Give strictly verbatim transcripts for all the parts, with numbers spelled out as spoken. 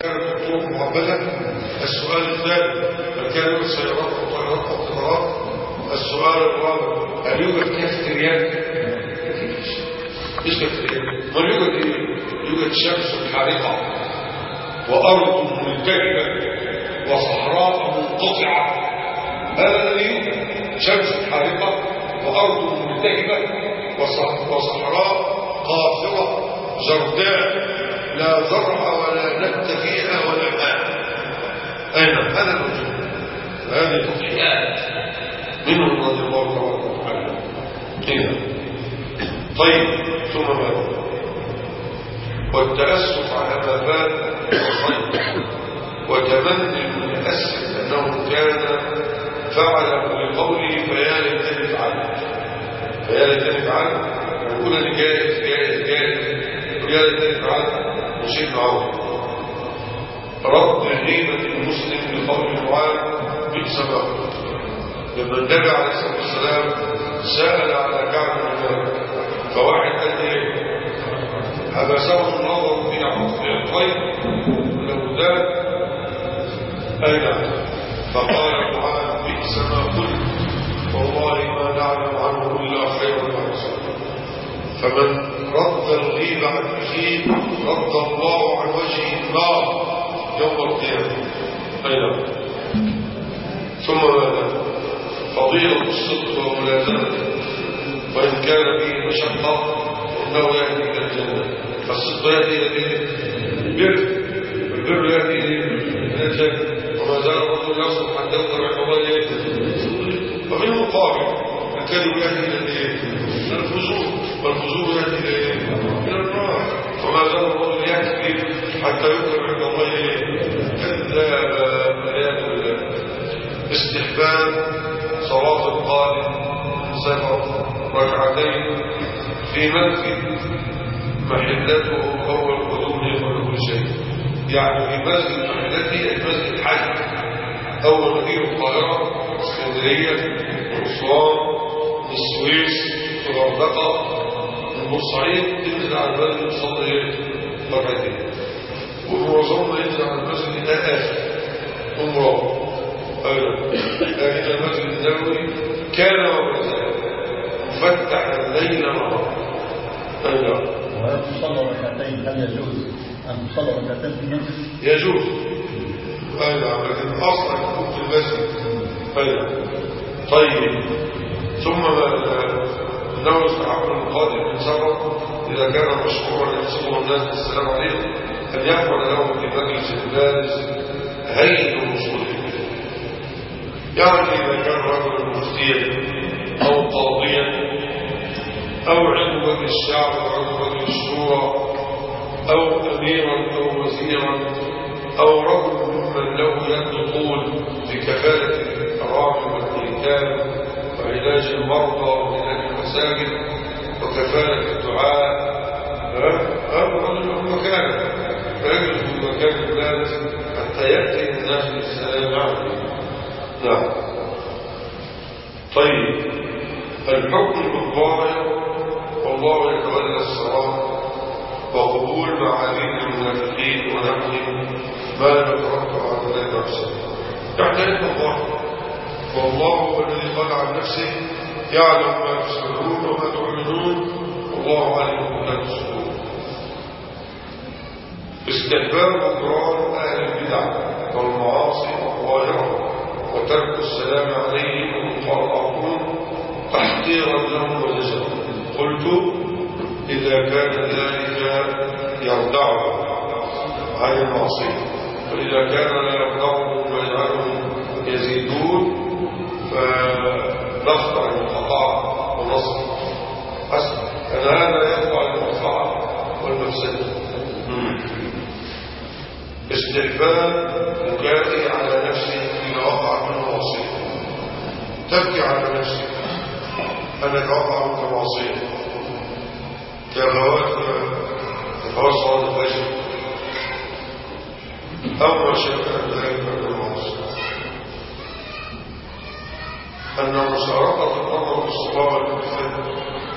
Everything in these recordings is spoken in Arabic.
كانت الطرق معبدة. السؤال الثالث هل كان يوجد سيارات وطائرات وقطارات؟ السؤال الرابع هل يوجد كافتريات؟ مش كافتريات، بل يوجد ايه؟ يوجد شمس حارقة وأرض ملتهبة وصحراء منقطعة. هذا الذي يوجد، شمس حارقة وأرض ملتهبة وصحراء قاصرة جرداء لا زرع ولا نبت فيها ولا ماء. أين هذا الموجود؟ هذه تضحيات منهم رضي الله تبارك وتعالى. طيب ثم ماذا؟ والتأسف على ما فات والخير، وتمني المتأسف أنه كان فعل بقوله فيا ليتني فعلت، فيا ليتني فعلت، يقول لي جائز جائز جائز، ويا ليتني فعلت وشيء معروف. رد غيبة المسلم بقول معاذ بئس ما قلت. لما النبي عليه الصلاة والسلام سأل على كعب بن مالك فواحد قال ايه؟ حبسه النظر في الطيب له ذات أين؟ فقال معاذ بئس ما قلت والله ما نعلم عنه إلا خيرا ورسولا. فمن رد الغيبة عن أخيه رد الله عن وجهه النار يوم القيامة. أين؟ ثم ماذا؟ فضيلة الصدق وملازمته، وإن كان فيه مشقة إنه يهدي إلى الجنة. فالصدق يهدي إلى البر، والبر يهدي إلى الجنة. وما زال الرجل يصدق حتى يقدر عند الله يهدي. وفي المقابل الكذب يهدي إلى الفجور، والفجور يهدي إلى النار. وما زال الرجل يهدي حتى يقدر عند الله كذاب. والعياذ بالله. استحباب صلاة القادم سفر ركعتين في مسجد محلته أول قدومه وكل شيء، يعني في مسجد محلته المسجد الحج أول مدينة القاهرة، اسكندرية، أسوان، السويس، الغردقة، البورسعيد، تنزل على المسجد تصلي ركعتين. ومعظمنا ينزل على المسجد ده آخر عمره. أيضا لكن المسجد النبوي كان وبزال مفتحا ليلا ونهارا. أيضا وهل تصلى ركعتين هل يجوز أن تصلى ركعتين في المسجد؟ يجوز. أيضا لكن أصلا يكون في المسجد. أيضا طيب ثم إنه يستحق القادم من سفر إذا كان مشهورا يحسبه الناس بالسلام عليكم أن يحفظ له في مجلس البارز هيئة الوصول. يعني إذا كان رجل مفتيا أو قاضيا أو عضوا مجلس الشعب أو عضوا مجلس الشورى أو أميرا أو وزيرا أو رجل ممن له يد طول في كفالة الأرامل والأيتام وعلاج المرضى وعلاج المساجد وكفالة الدعاء، هذا الرجل له مكانه فيجلس في مكان الناس حتى يأتي الناس بالسلام عليه. نعم. طيب الحكم بالظاهر والله يتولى الصراط وقبول معاذير المنافقين ونحن ما يترتب على ذلك نفسه. يحتاج الظاهر والله هو الذي قال عن نفسه يعلم ما تسرون وما تعلنون والله عليم بما تسرون. استحباب اضرار اهل البدع والمعاصي الظاهره وترك السلام عليهم ومقاطعتهم تحقيرا لهم وزجرا. قلت إذا كان ذلك يردعهم عن المعصية، وإذا كان لا يردعهم ويجعلهم يزيدون فنخضع المقاطعة والنصر حسن. أن هذا يخضع المقاطعة والمفسدة. استحباب بكائي على نفسي إذا وقع منه معصية. تبكي على نفسك أنك وقع منك معصية كالغوات كالغوات صلاة الفجر أو ما شابه ذلك من المعصية. أن مشاركة الأمر في الصلاة والالتفات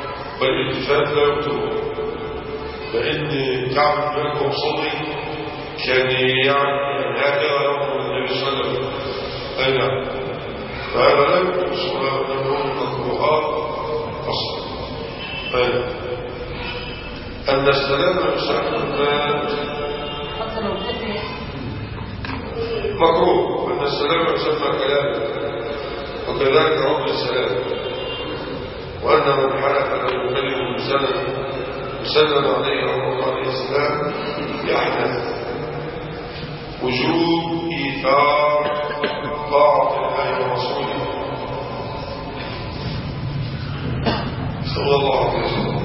والالتفات لا يبطل، لأن كعب بن مالك وصلي كان يعني هكذا يقول النبي صلى الله عليه وسلم. أي نعم. فهذا لم يكن مكروهات أصلا. أي نعم. أن السلام يسمى حتى لو كان مكروه، أن السلام يسمى كلاما، وكذلك رب السلام، وأن من حلف أن يكلم إنسانا يسلم عليه الرسول عليه السلام يحدث وجوب إيثار طاعة الله ورسوله صلى الله عليه وسلم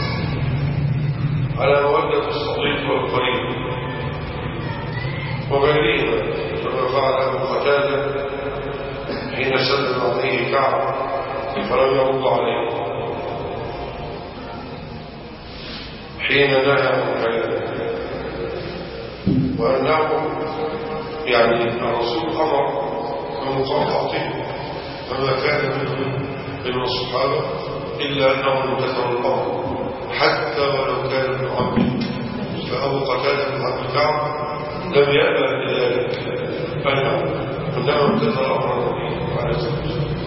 على مودة الصديق والقريب وغيرهما، كما فعل أبو قتادة حين سلم عليه كعب فلم يرد عليه حين نهى عن كلامه، وأنه يعني الرسول أمر بمقاطعته، فما كان منهم من الصحابة إلا أنهم امتثلوا الأمر حتى ولو كان من عبد. فأبو قتادة بن عبد كعب لم يأبى بذلك، إنما امتثل أمر النبي عليه الصلاة والسلام.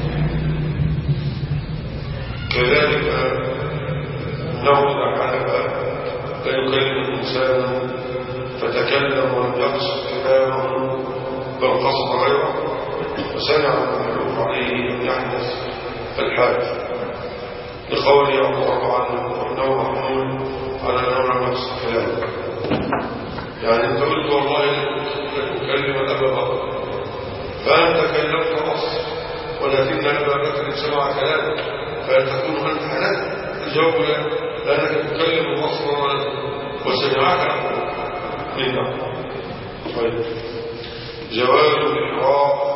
كذلك أنه إذا حلف لا يكلم الإنسان فتكلم ولم يقصد كلامه بل قصد غيره، وسمع المحلوف عليه أن يحدث الحادث لقوله أبو أربعة أنه محمول على أنه لم يقصد كلامه. يعني أنت قلت والله لن أكلم أبا بكر، فأنت كلمت نص ولكن أبا بكر سمع كلامك، فهل تكون أنت حلال؟ الجواب لا، لأنك تكلم نصا وسمعك منه. طيب، جواز الإحراق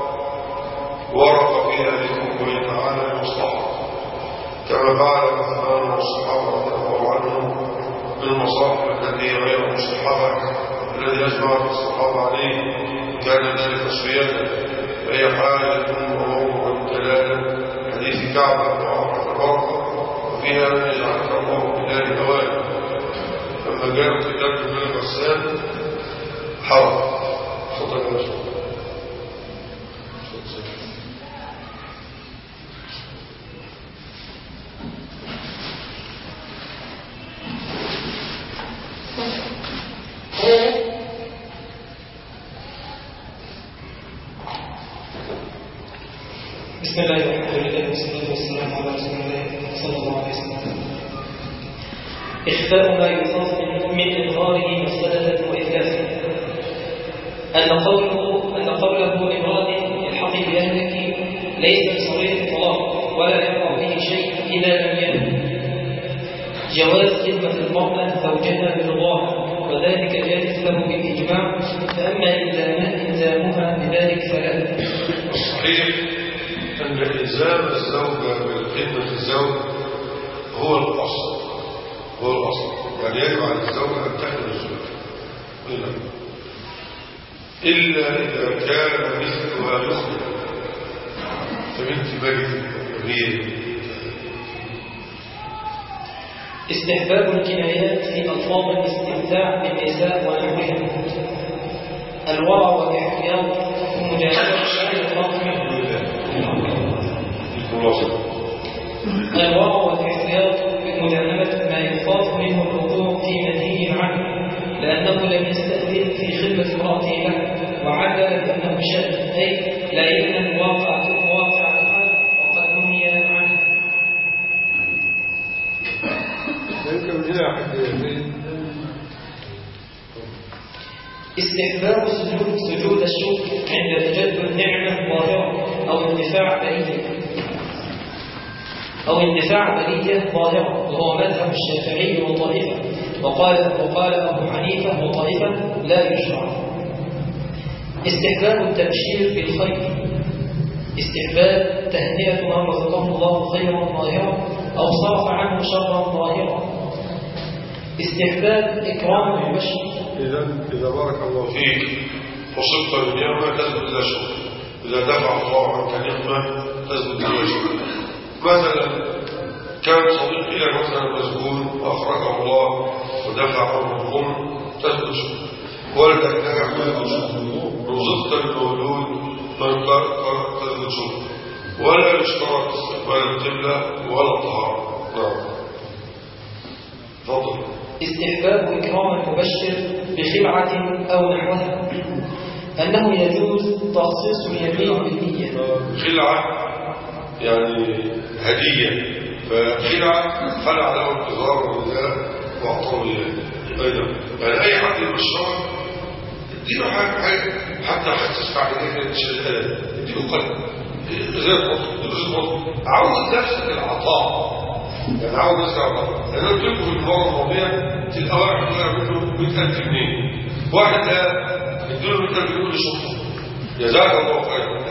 ورق فيها لقوله تعالى المصلحة، كما فعل عثمان والصحابة رضي الله عنهم بالمصاحف التي غير مصلحة الذي يجمع الصحابة عليه كان ذلك صيانا، فهي حاجة وموضوع دلالة حديث كعب بن عمرو البرقة، وفيها من يجعلك الله بلاد هواه. لما جاء كتاب ابن غسان حرق خطأ الرسول. بسم الله الرحمن الرحيم، والصلاة والسلام على رسول الله صلى الله عليه وسلم. إخفاء ما يخاف من إظهاره مفسدة وإثلاثا. أن قوله أن قوله إبراده الحق بأهلك ليس بصريح الطلاق ولا يقع به شيء إذا لم ينم. جواز خدمة المرأة زوجها برضاها، وذلك جائز له بالإجماع، فأما إلزامها بذلك فلا. صحيح أن إلزام الزوجة بالخدمة الزوج هو الأصل، هو الأصل، يعني يجب على الزوجة أن تخدم الزوج إلا إذا كان مثلها يخدم فبنت بيت غير. استحباب الكنايات في ألفاظ الاستمتاع بالنساء ونحوها. الورع والاحتياط ومجانبة الخاطئ الورع والاحتياط بمجانبة ما يخاف منه الوقوع في منهي عنه، لأنه لم يستأذن في خدمة امرأته له، وعلل بأنه شأن، أي لا يمنع مواقعتها وقد نهي عنها. استحباب سجود سجود الشكر عند تجدد النعمة ظاهرة أو اندفاع بلية أو اندفاع بلية ظاهرة، وهو مذهب الشافعي وطائفة، وقال وقال أبو حنيفة وطائفة لا يشرع. استحباب التبشير بالخير. استحباب تهنئة من رزقه الله خيرا ظاهرا أو صرف عنه شرا ظاهرا. استحباب إكرام المبشر. إذا إذا بارك الله فيك وصبت بالنعمة تثبت إلى شكر، إذا دفع الله عنك نعمة تثبت إلى شكر. مثلا كان صديقي لك مثلا مسجون وأخرجه الله ودفع عنه الظلم تثبت شكر. والدك نجح رزقت المولود من قد تشوف ولا يشترط استقبال القبلة ولا الطهارة. نعم. تفضل. استحباب إكرام المبشر بخلعة أو نحوها، أنه يجوز تخصيص اليمين بالنية. خلعة يعني هدية، فخلعة خلع له الإزار والرداء وأعطاه إياه. أيضا يعني أي حد يبشر اديله حاجة حتى حسس على كده الشهادة، اديله قلب زي القطب اديله قطب. عود نفسك العطاء، يعني عود نفسك العطاء. يعني أنا قلت لكم في المرة الماضية تلقى واحد يقول له مئة ألف جنيه، واحد ده اديله مئة ألف جنيه لشخصه جزاك الله خيرا.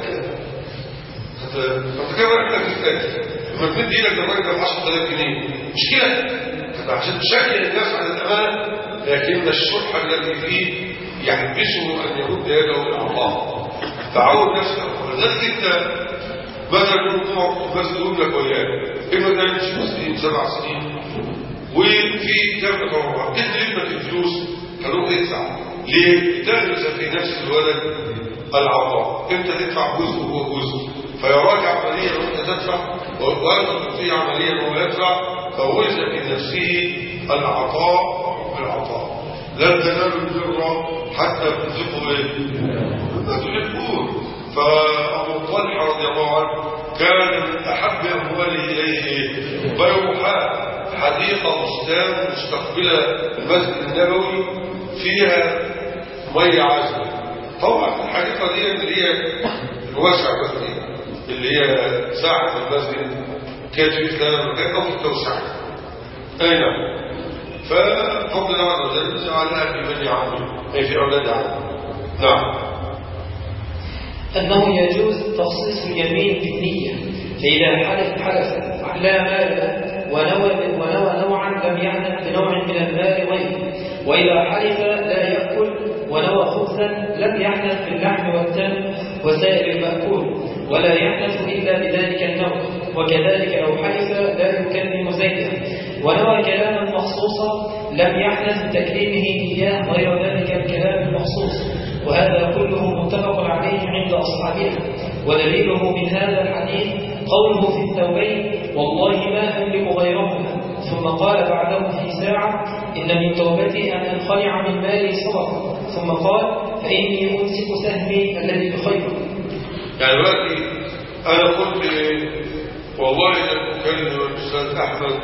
فانت كده بقى انت بتتاكد لما تمد ايدك للراجل ده ب عشرة آلاف جنيه مشكله، عشان تشكل الناس على الامانه، لكن الشح الذي فيه يحبسه ان يرد يده للعطاء. تعود نفسك، ولذلك انت مثلا يكون الناس تقول لك وياه ابنك ده يمشي سنين سبع سنين وفي كام تطوع، ادي ابنك الفلوس خلوه يدفع. ليه؟ تغرس في نفس الولد العطاء، انت تدفع جزء وهو جزء، فيراك عمليا وانت تدفع ويدخل فيه عمليا وهو يدفع، فغرس في نفسه العطاء بالعطاء. لن تنالوا البر حتى تنفقوا ايه؟ مما تحبون. فابو طلحه رضي الله عنه كان من احب امواله اليه بيوحاء، حديقه بستان مستقبله المسجد النبوي فيها ميه عذبه. طبعا الحديقه دي اللي هي الواسعه بس دي اللي هي ساعة المسجد كانت في كلام كانت أو في التوسعة. أي نعم. ففضل الله عز وجل جعلها في بني عمه أي في أولاد عمه. نعم. أنه يجوز تخصيص اليمين بالنية، فإذا حلف حلف لا مال ونوى ونوى نوعا لم يعلم بنوع من المال غيره، وإذا حلف لا يأكل ونوى خبزا لم يعلم باللحم والدم وسائر المأكول، ولا يحدث إلا بذلك النوع. وكذلك لو حلف لا يكلم زيدا ونوى كلاما مخصوصا لم يحدث بتكليمه إياه غير ذلك الكلام المخصوص، وهذا كله متفق عليه عند أصحابنا. ودليله من هذا الحديث قوله في التوبين والله ما أملك غيرهما، ثم قال بعده في ساعة إن من توبتي أن أنخلع من مالي صدقة، ثم قال فإني أمسك سهمي الذي بخير. يعني دلوقتي أنا قلت والله أنا أكلم الأستاذ أحمد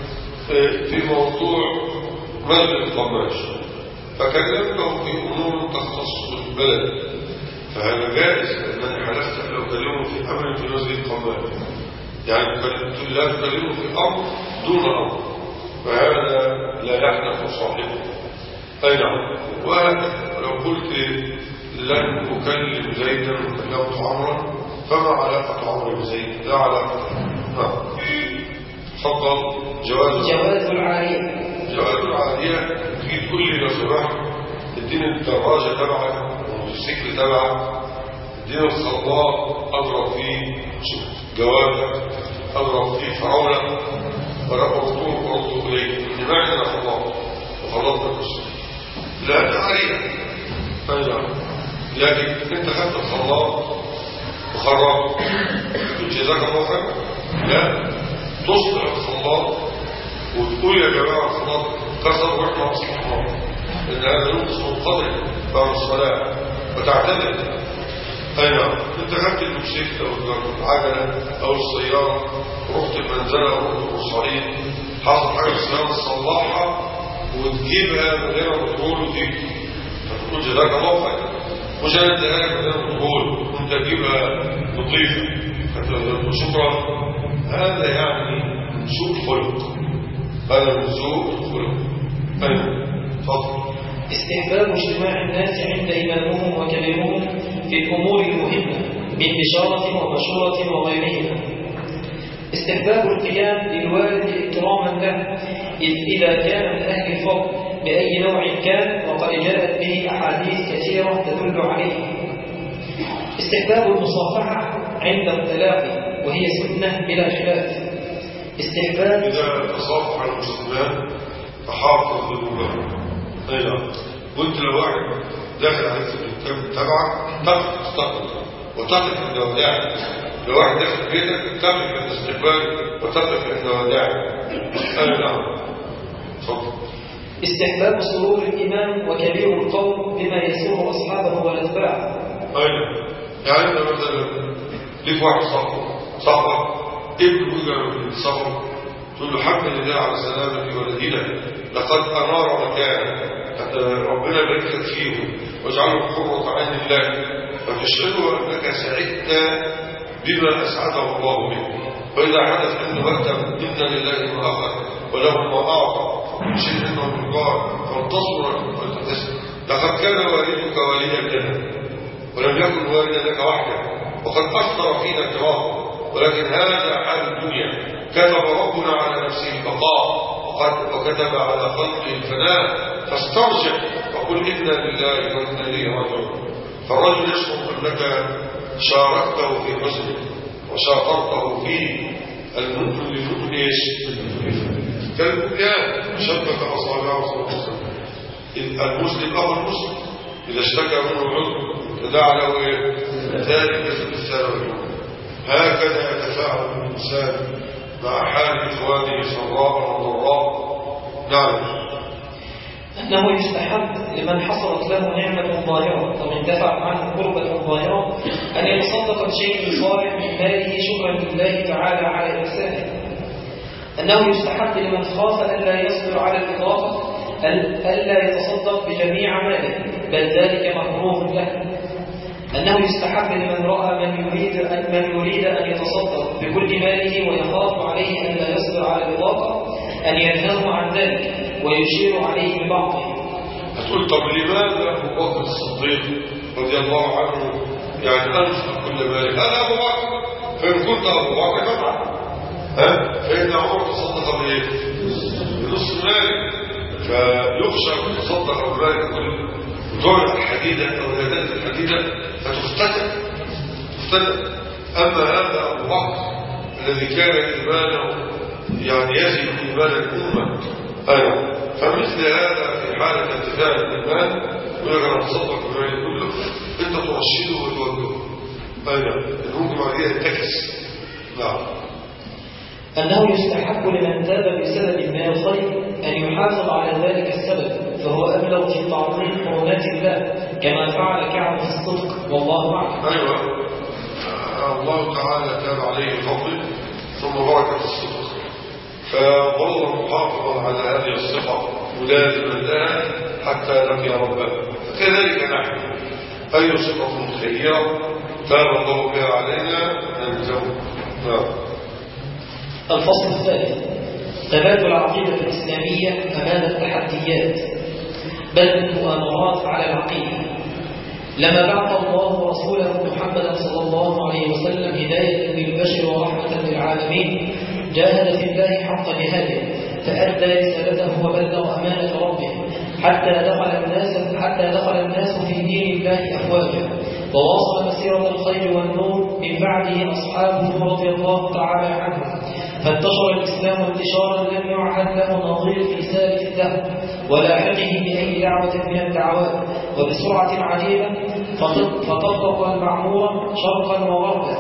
في موضوع مسجد القماش، فكلمته في أمور تخص البلد، فهذا جائز لأنني حلفت لو كلمه في أمر في مسجد القماش، يعني قلت لا تكلمه في أمر دون أمر، فهذا لا يحدث صاحبه. أي نعم. ولو قلت لن أكلم زيدا وكلمت عمرا فما علاقة عمر بزيد؟ لا علاقة. نعم. تفضل. جواز جواز العارية. جواز العارية تيجي تقول لي لو سمحت اديني الدراجة تبعك والموتوسيكل تبعك، اديني الخلاط اضرب فيه جوابك، اضرب فيه فراولة ورقبته ورده اليك، اللي معنى انا خلاط وخلاط بالموتوسيكل لا تعارية. طيب لكن انت خدت الخلاط وخرجت جزاك الله خير، لا تصبح الخلاط وتقول يا جماعة الخلاط كسر واحنا اصبحنا، لان هذا ينقص منقطع بعد الصلاة وتعتذر. اي نعم. انت خدت الموتوسيكل او العجلة او السيارة ورحت المنزلة ورحت الصعيد، حصل حاجة السيارة تصلحها وتجيبها من غير ما تقول وتيجي، فتقول جزاك الله خير. مش انا اديها لك من غير ما تقول وانت تجيبها نظيفة شكرا. هذا يعني سوء خلق، هذا من سوء الخلق. أيوة. تفضل. استحباب اجتماع الناس عند إمامهم وكبيرهم في الأمور المهمة من بشارة ومشورة وغيرهما. استحباب القيام للوالد إكراما له إذا كان من أهل الفضل بأي نوع كان، وقد جاءت به أحاديث كثيرة تدل عليه. استحباب المصافحة عند التلاقي وهي سنة بلا خلاف. استحباب إذا تصافح المسلمان فحافظ ذنوبهم. أي نعم. وانت لو واحد داخل عليك في الدكان تبعك تقف تستقبل وتقف عند وداعك. لو واحد داخل بيتك تقف عند استقبال وتقف عند وداعك. انا نعم. اتفضل. استحباب سرور الإمام وكبير القوم بما يسر أصحابه والأتباع. أيوة. يعني أنت مثلا ليك واحد صاحبه صاحبك ابنه يجي من السفر تقول له الحمد لله على سلامة ولدنا لقد أنار مكانه حتى ربنا يبارك لك فيه واجعله قرة عين الله، فتشهده أنك سعدت بما أسعده الله به. وإذا حدث أنه مكتب إن لله ما أخذ وله ما أعطى شيء منه الرقار فانتصر وتتسم. لقد كان والدك وليا لنا ولم يكن والدا لك وحدك وقد أثر فينا تراه، ولكن هذا حال الدنيا. كتب ربنا على نفسه البقاء وكتب على خلقه الفناء، فاسترجع وقل إنا لله وإنا إليه راجعون. فالرجل يشعر أنك شاركته في حزنه وشاطرته في المؤمن للمؤمن ايش؟ كالبنيان شبك أصابعه صلى الله عليه وسلم. المسلم أخو المسلم إذا اشتكى منه عضو تداعى له ايه؟ ذلك مثل الثانوي. هكذا يتفاعل الإنسان مع حال إخوانه سراء وضراء. نعم. أنه يستحب لمن حصلت له نعمة ظاهرة أو اندفع عنه قربة ظاهرة أن يتصدق بشيء صالح من ماله شكرا لله تعالى على إحسانه. أنه يستحب لمن خاف ألا يصبر على الإضافة ألا يتصدق بجميع ماله بل ذلك مكروه له. أنه يستحب لمن رأى من يريد أن من يريد أن يتصدق بكل ماله ويخاف عليه أن لا يصبر على الإضافة أن ينهاه عن ذلك ويشير عليه ببعضه. هتقول طب لماذا أبو بكر الصديق رضي الله عنه يعني أنفق كل ماله؟ هذا أبو بكر، فإن كنت أبو بكر فافعل. ها؟ فإن عمر تصدق بإيه؟ بنصف ماله، فيخشى أن يتصدق بماله كله وتعرض الحديدة أو اليدات الحديدة فتفتتن تفتتن. أما هذا أبو بكر الذي كان إيمانه يعني يزيد إيمان الأمة. أيوة. فمثل هذا في حالة انتفاع الإيمان يقول أنا أتصدق بماله كله، أنت ترشده وتوجهه. أيوة. ممكن بعدها ينتكس. نعم. أنه يستحب لمن تاب بسبب من الخير أن يحافظ على ذلك السبب، فهو أبلغ في تعظيم حرمات الله كما فعل كعب في الصدق والله أعلم. أيوة. الله تعالى تاب عليه فضل ثم بركة الصدق، فظل محافظا على هذه الصفة ملازما لها حتى لقي ربه. فكذلك نحن أي صفة خيرة تاب الله بها علينا نلزمه. نعم. الفصل الثالث ثبات العقيدة الإسلامية أمام التحديات بل المؤامرات على العقيدة. لما بعث الله رسوله محمدا صلى الله عليه وسلم هداية للبشر ورحمة للعالمين جاهد في الله حق جهاده فأدى رسالته وبلغ أمانة ربه حتى دخل الناس حتى دخل الناس في دين الله أفواجا، وواصل مسيرة الخير والنور من بعده أصحابه رضي الله تعالى عنهم، فانتشر الإسلام انتشارا لم يعهد له نظير في سالف الدهر ولاحقه بأي دعوة من الدعوات، وبسرعة عجيبة فطبق المعمورة شرقا وغربا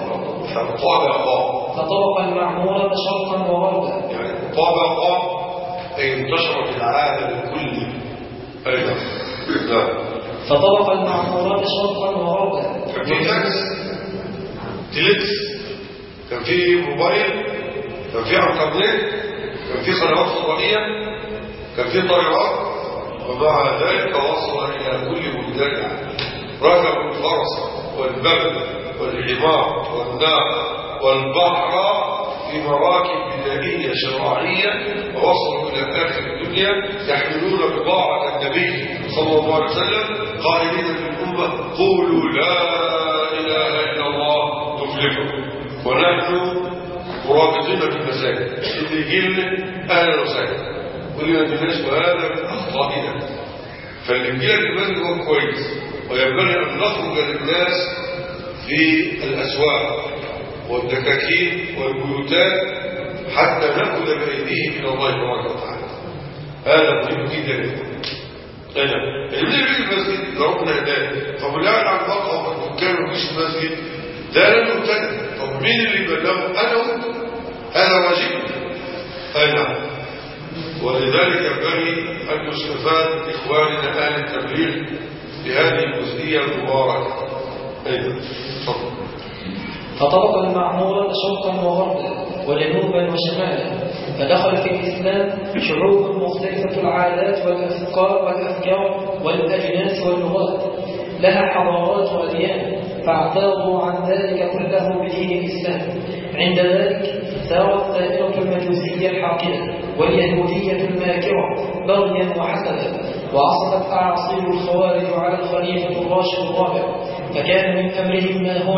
فطبق المعمورة شرقا وغربا يعني طبق أي انتشر في العالم كله. أيضا فطبق المعمورات شرقا وغربا. كان في فاكس تليكس، كان في موبايل، كان في عنكبوت، كان في قنوات فضائية، كان في طائرات، ومع ذلك وصل إلى كل بلدان العالم. ركبوا الفرس والبغل والحمار والناقة والبحر في مراكب بدائية شرعية، ووصلوا إلى آخر الدنيا يحملون بضاعة النبي صلى الله عليه وسلم قائلين للأمة قولوا لا إله إلا الله تفلحوا. ونحن مرابطين في المساجد اللي يجيلنا أهلا وسهلا واللي ما يجيلناش وهذا من أخطائنا. فاللي يجيلك المسجد هو كويس، وينبغي أن نخرج للناس في الأسواق والدكاكين والبيوتات حتى نأخذ بأيديهم إلى الله تبارك وتعالى. هذا مهم جدا. انا اللي بيجي المسجد لو ربنا هداه طب اللي قاعد على المقهى والدكان ومفيش المسجد ده لا مبتدئ. طب مين اللي يبلغه؟ انا وانت. هذا واجب. اي نعم. ولذلك ينبغي ان يستفاد اخواننا اهل التبليغ بهذه الجزئيه المباركه. ايوه تفضل. فطرق المعمورة شرقا وغربا وجنوبا وشمالا، فدخل في الإسلام شعوب مختلفة العادات والأفكار والأفكار والأجناس واللغات، لها حضارات وأديان، فاعترضوا عن ذلك كله بدين الإسلام. عند ذلك ثارت دائرة المجوسية الحاقدة واليهودية الماكرة بغيا وحسدا، وعصفت أعاصير الخوارج على الخليفة الراشد الرابع، فكان من أمرهم ما هو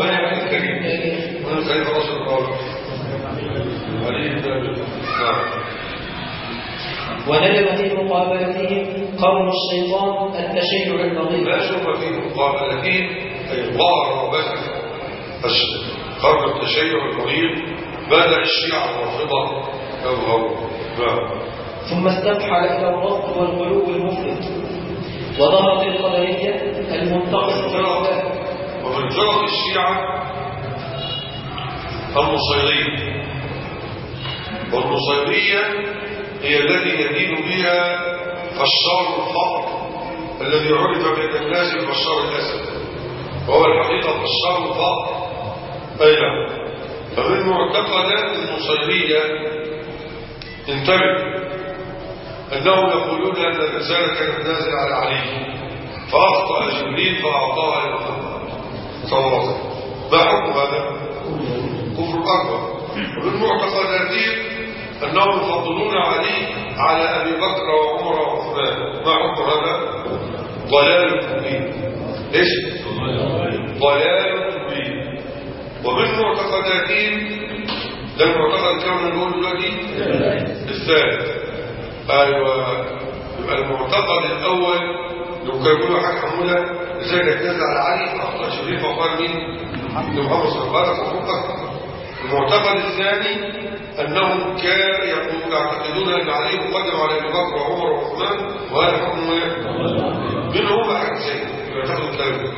ونجم في مقابلتهم قرن الشيطان التشيع البغيض. لا شك في مقابلتهم أي ظهر وبدأ قرن التشيع البغيض، بدأ الشيعة الرافضة يظهروا. ثم استبحل إلى الرفض والغلو المفرط، وظهرت القدرية المنتقصة في الإسلام. ومن فرق الشيعة النصيرية، والنصيرية هي التي يدين بها بشار الفقر الذي عرف بين الناس ببشار الأسد، وهو الحقيقة بشار الفقر. أي نعم. فمن معتقدات النصيرية انتبه أنهم يقولون أن الرسالة كانت نازلة على علي فأخطأ جبريل فأعطاها لمحمد صلى الله عليه وسلم. ما حكم هذا؟ كفر أكبر. ومن معتقداتهم أنهم يفضلون علي على أبي بكر وعمر وعثمان. ما حكم هذا؟ ضلال مبين. إيش؟ ضلال مبين. ومن معتقداتهم ده المعتقد كما نقول دلوقتي الثالث. ايوه يبقى المعتقد الاول لو كانوا يقولوا حاجه حموله ازاي نتنازل على علي اخطا شريف وقال مين؟ محمد صلى الله عليه وسلم. المعتقد الثاني انهم كانوا يقولون يعتقدون ان علي مقدم على ابي بكر وعمر وعثمان، وهذا حكم ايه؟ من هم حاجتين يعتقد الثالث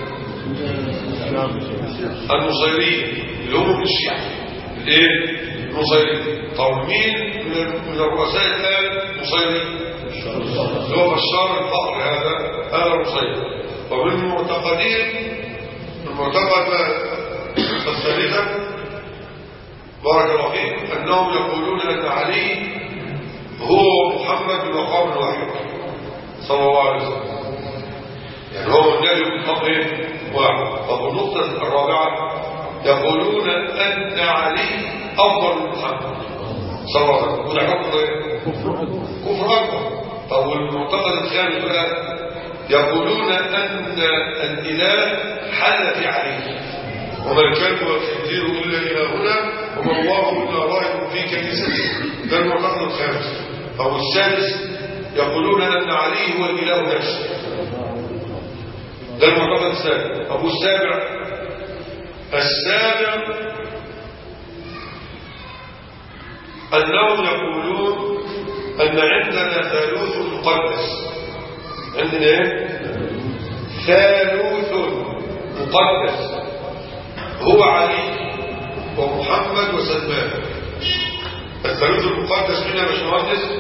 النصيرية اللي هم من الشيعة. الايه؟ النصيرية. طب مين من الرؤساء الآن نصيري؟ اللي هو بشار الفقر. هذا هذا نصيري. ومن المعتقدين المعتقد الثالثة بارك الله فيك أنهم يقولون أن علي هو محمد بمقام واحد صلى الله عليه وسلم، يعني هو النبي بمقام واحد. طب النقطة الرابعة يقولون أن علي أفضل من محمد صلى الله عليه وسلم، وده حكم ايه؟ كفر أكبر. طب والمعتقد الخامس بقى يقولون أن الإله حل في علي، وما الكلب والخنزير إلا إلهنا وما الله إلا راهب في كنيسته. ده المعتقد الخامس. طب السادس يقولون أن علي هو الإله نفسه. ده المعتقد السابع. أبو السابع السابع أنهم يقولون أن عندنا ثالوث مقدس. عندنا ايه؟ ثالوث مقدس هو علي ومحمد وسلمان. الثالوث المقدس مين يا باشمهندس؟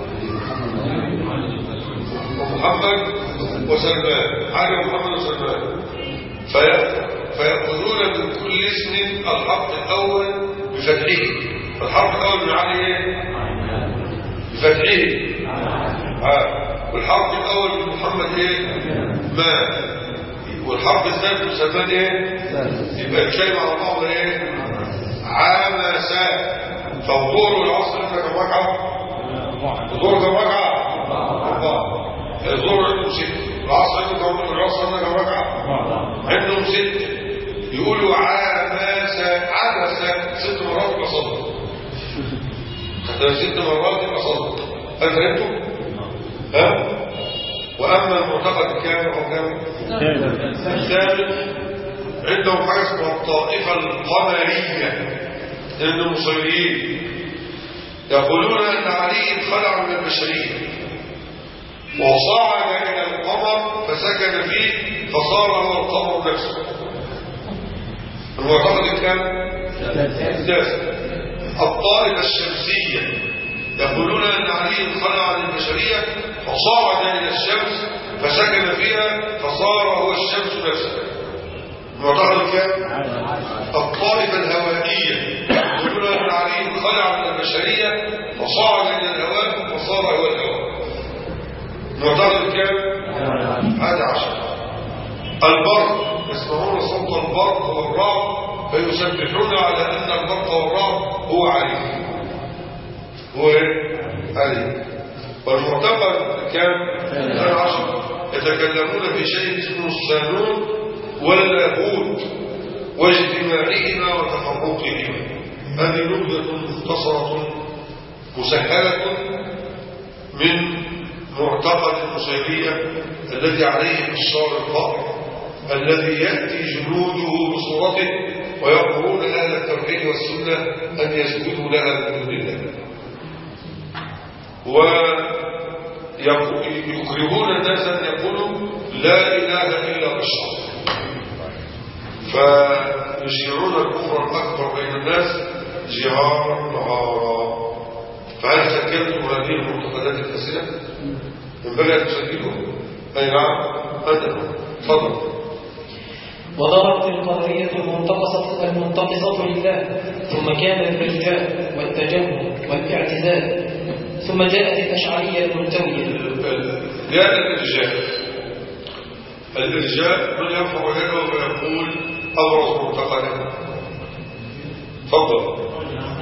ومحمد وسلمان. علي ومحمد وسلمان. فيأخذون من كل اسم الحرف الأول بفتحه. الحرف الأول من علي ايه؟ بفتحه. آه. والحرف الأول من محمد ايه؟ ما. والحرف الثالث من سلمان ايه؟ يبقى الشيء مع بعض ايه؟ عامسا. فالظهر والعصر عندنا كم ركعة؟ الظهر كم ركعة؟ أربعة. الظهر عندهم ستة، العصر عندهم كم؟ العصر عندنا كم ركعة؟ عندهم ستة. يقولوا عامسا عبسا ست مرات يبقى صدق. حتى ست مرات يبقى صدق. هل فهمتوا؟ ها؟ وأما المعتقد الكامل هو كامل الثالث عندهم حاجة اسمها الطائفة القمرية من المصيريين. يقولون أن علي خلع من البشرية وصعد إلى القمر فسكن فيه فصار هو القمر نفسه. المعتقد الكام؟ الثالث. الطائفة الشمسية يقولون أن علي انخلع عن البشرية فصعد إلى الشمس فسكن فيها فصار هو الشمس نفسها. المعتقد الكام؟ الطائفة الهوائية يقولون أن علي انخلع عن البشرية فصعد إلى الهواء فصار هو الهواء. المعتقد الكام؟ هذا عشر. البرق يسمعون صوت البرق والرعد فيسبحون على أن البرق والرعد هو علي. هو علي. والمعتقد كام؟ هذا عشر. يتكلمون في شيء اسمه السانون واللاهوت واجتماعهما وتفرقهما. هذه نبذة مختصرة مسهلة من معتقد النصيرية الذي عليه بشار الفقر الذي يأتي جنوده بصورته ويأمرون أهل التوحيد والسنة أن يسجدوا لها من دون الله، ويكرهون الناس أن يقولوا لا إله إلا بالشرع، فيشيرون الكفر الأكبر بين النااس جهارا نهارا. فهل سجلتم هذه المعتقدات الفاسدة؟ ينبغي أن تسجلوا. أي نعم. أنت تفضل. وظهرت القدرية المنتقصة المنتقصة لله، ثم كان الإرجاء والتجمل والاعتزال، ثم جاءت الأشعرية الملتوية. جاء الإرجاء. الإرجاء من يرفع يده ويقول أبرز معتقدا. تفضل.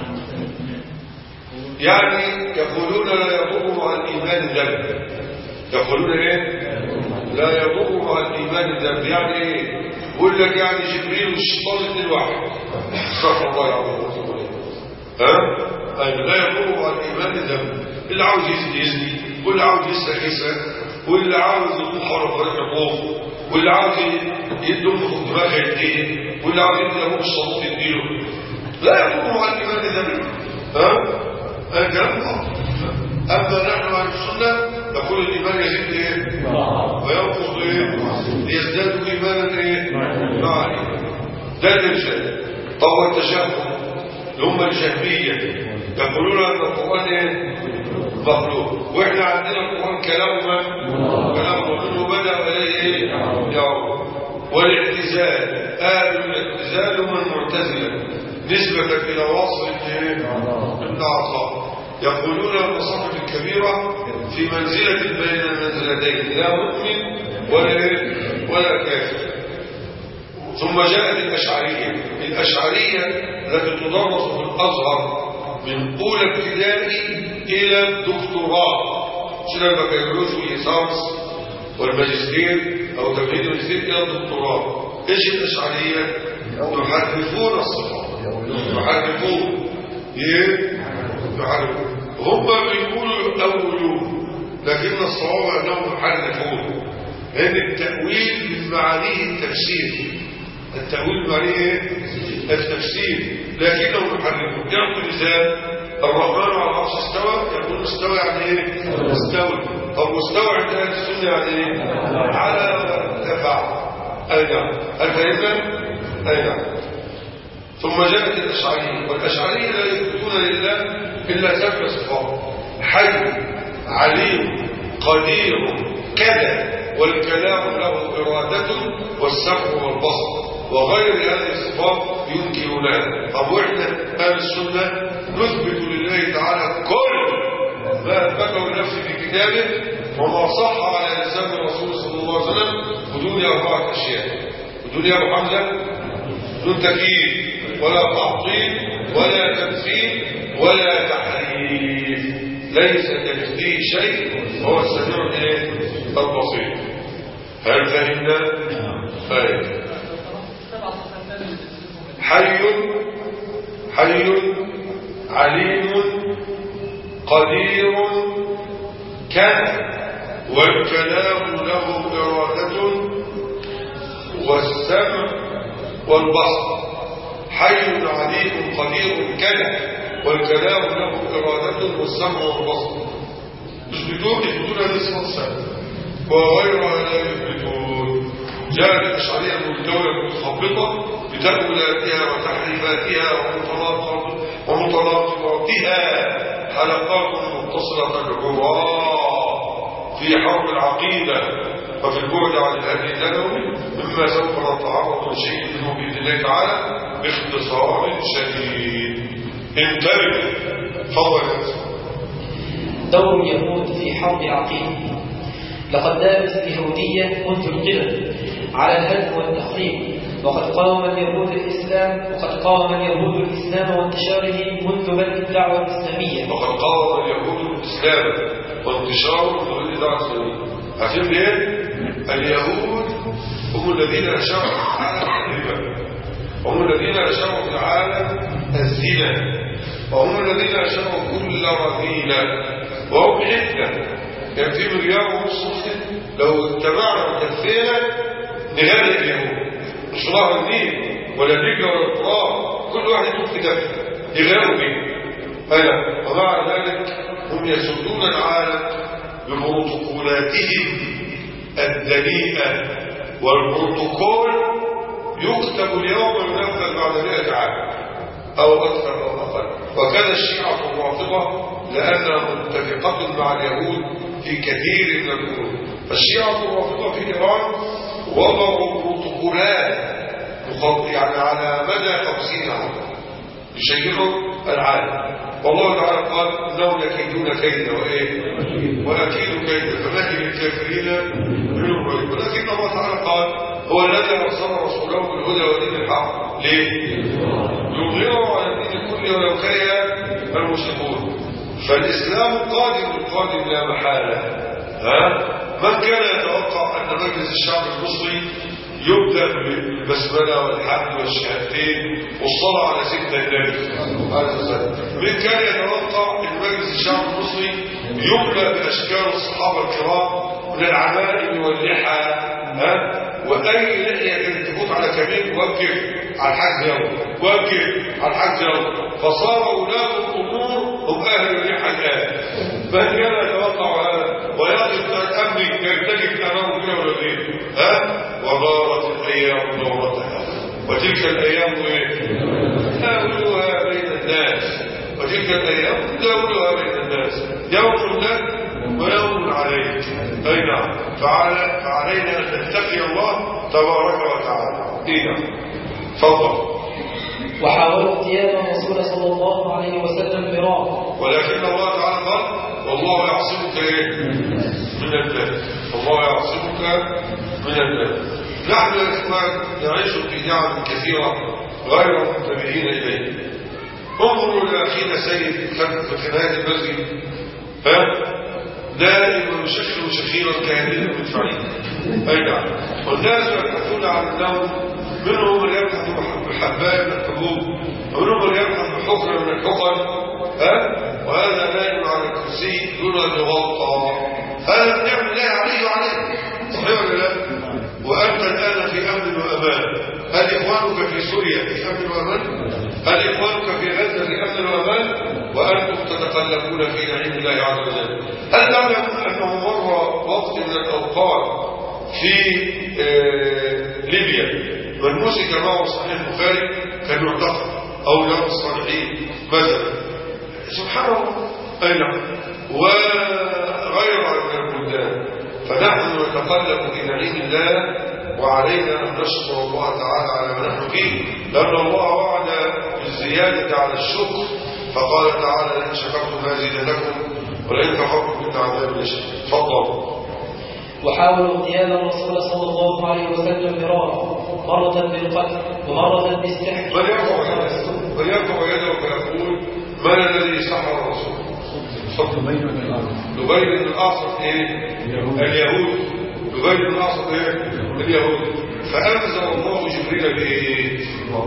يعني يقولون لا يضر مع الإيمان ذنب. يقولون إيه؟ لا يضر مع الإيمان ذنب. يعني إيه؟ يقول لك يعني جبريل والشيطان الاثنين واحد. استغفر الله العظيم. ها؟ أي لا يضر مع الإيمان ذنب. اللي عاوز يزني يزني، واللي عاوز يسرق يسرق، واللي عاوز يطوف حول الطريق يطوف، واللي عاوز يدم في الدماغ يديه، واللي عاوز يدي ابوه الصمت يديله. لا يضر مع الإيمان ذنب. ها؟ هذا كلام باطل. أما نحن عن السنة نقول الإيمان يزيد إيه؟ وينقص إيه؟ ليزدادوا إيمانا إيه؟ مع الإيمان. ده الإرجاء. طبعا التشهد هم الجهمية يقولون أن القرآن إيه؟ مخلوق، وإحنا عندنا القرآن كلام كلام منه بدأ إيه؟ يعود. والاعتزال آل الاعتزال هم المعتزلة نسبة إلى وصف النعطاء. يقولون أن الصفة الكبيرة في منزلة بين المنزلتين، لا مؤمن ولا ولا كافر. ثم جاءت الأشعرية. الأشعرية التي تدرس في الأزهر من أولى ابتدائي إلى الدكتوراه، سنة البكالوريوس والليسانس والماجستير أو تمهيد الماجستير إلى الدكتوراه. إيش الأشعرية؟ يحرفون الصفات. يحرفون إيه؟ يحرفون. هم بيقولوا يؤولون، لكن الصواب أنهم يحرفون، لأن التأويل من معانيه التفسير. التأويل من معانيه التفسير، لكنهم يحرفون. يعطي مثال: الرحمن على العرش استوى، يقول استوى يعني ايه؟ استوى. طب واستوى عند اهل السنه يعني ايه؟ على ارتفع. اي نعم. هل فهمنا؟ اي نعم. ثم جاءت الاشعريه، والاشعريه لا يثبتون لله الا سبع صفات: حي، عليم، قدير، كذا، والكلام له اراده، والسمع والبصر، وغير هذه الصفات ينكرونها. طب واحنا اهل السنه نثبت لله تعالى كل ما اثبته لنفسه في كتابه وما صح على لسان الرسول صلى الله عليه وسلم بدون اربعه اشياء. بدون يا ابو حمزه، بدون تكييف ولا تعطيل ولا تمثيل ولا تحريف. ليس كمثله شيء وهو السميع الايه؟ البصير. هل فهمنا؟ فهم. حي، حي، عليم، قدير، كذا، والكلام له إرادة، والسمع والبصر. حي، عليم، قدير، كذا، والكلام له إرادة، والسمع والبصر. يثبتون يثبتون هذه الصفات السابقة. وغيرها لا يثبتون. جاءت الأشعرية الملتوية المتخبطة بتأويلاتها وتحريفاتها ومتلاطفاتها حلقات متصلة عراة في حرب العقيدة وفي البعد عن الهدي النبوي، مما سوف نتعرض لشيء منه بإذن الله تعالى باختصار شديد. انتبه. فضل. دور اليهود في حرب العقيدة. لقد دارت اليهودية منذ القدم على الهدم والتخريب، وقد قاوم اليهود الإسلام وقد قاوم اليهود الإسلام وانتشاره منذ بدء الدعوة الإسلامية. وقد قاوم اليهود الإسلام وانتشاره منذ بدء الدعوة الإسلامية. عارفين ليه؟ اليهود هم الذين أشاروا في العالم الربا، وهم الذين أشاروا في العالم الزنا، وهم الذين أشاروا كل رذيلة، وهم حتة. كان في مليار ونص مسلم لو اتبعنا وكفينا نغادر اليهود، مش نهر النيل ولا النيل ولا التراب، كل واحد يدوب في دفع يغيروا به. ألا ومع ذلك هم يسودون العالم ببروتوكولاتهم الدنيئة، والبروتوكول يكتب اليوم وينفذ بعد مئة عام أو أكثر أو أقل. وكان الشيعة الرافضة لأنها متفقة مع اليهود في كثير من الأمور. فالشيعة الرافضة في إيران وضعوا بروتوكولات يعني على مدى خمسين عاما يشيعوا العالم. والله تعالى قال إنهم يكيدون كيدا وإيه وأكيد كيدا فمهل الكافرين منهم رهيب. ولكن الله تعالى قال هو الذي أرسل رسوله بالهدى ودين الحق. ليه؟ يظهره على الدين كله ولو كره المشركون. فالإسلام قادم القادم لا محالة. ها؟ من كان يتوقع أن مجلس الشعب المصري يبدأ بالبسملة والحمد والشهادتين والصلاة على سيدنا النبي عليه الصلاة والسلام؟ من كان يتوقع أن مجلس الشعب المصري يملأ بأشكال الصحابة الكرام من العمائم واللحى، ها؟ وأي لحية كانت تفوت على كمين وقف على الحج يوم، وقف على الحج يوم، فصار أولاد الأمور هم أهل اللحى الآن. من كان يتوقع هذا ويقف الأمن يرتجف أمامه كده ولا غيره؟ ها؟ ودارت الأيام دورتها، وتلك الأيام داولوها بين الناس، وتلك الأيام داولوها بين الناس، يوم لك ويوم عليك. أي نعم. فعلينا أن نتقي الله تبارك وتعالى. إيه نعم. تفضل. وحاولوا اغتيال الرسول صلى الله عليه وسلم مرارا، ولكن الله تعالى قال والله يعصمك من الناس، والله يعصمك من الناس. نحن يا إخوان نعيش في نعم كثيرة غير منتبهين إليه. انظروا إلى أخينا سيد في خناية المسجد، ها؟ نائم ويشخر شخيرا كهدين مدفعين. أي نعم. والناس يبحثون عن النوم، منهم من يبحث بحباية من الحبوب، ومنهم من يبحث بحفرة من الحقن، ها؟ وهذا نائم على الكرسي دون أن يغطى. هذا النعم الله عليه وعليه، صحيح ولا لا؟ وأنت الآن في أمن وأمان. هل إخوانك في سوريا في أمن وأمان؟ هل إخوانك في غزة في أمن وأمان؟ وأنتم تتقلبون في نعيم الله عز وجل. هل تعلم أنه مر وقت من الأوقات في آه ليبيا من مسك معه صحيح البخاري كان يعتقد أو رياض الصالحين مثلا، سبحان الله. أي نعم. وغيرها من البلدان. فنحن نتقلب في نعيم الله، وعلينا أن نشكر الله تعالى على ما نحن فيه، لأن الله وعد بالزيادة على الشكر، فقال تعالى لئن شكرتم لأزيدنكم ولئن كفرتم إن عذابي لشديد. تفضل. وحاولوا اغتيال الرسول صلى الله عليه وسلم مرارا، مرة بالقتل ومرة بالسحر. من يرفع يده من يرفع يده فيقول من الذي سحر الرسول؟ لبيد بن الأعصر ايه؟ اليهود. لبيد بن الأعصر ايه؟ اليهود. فأنزل الله جبريل بايه؟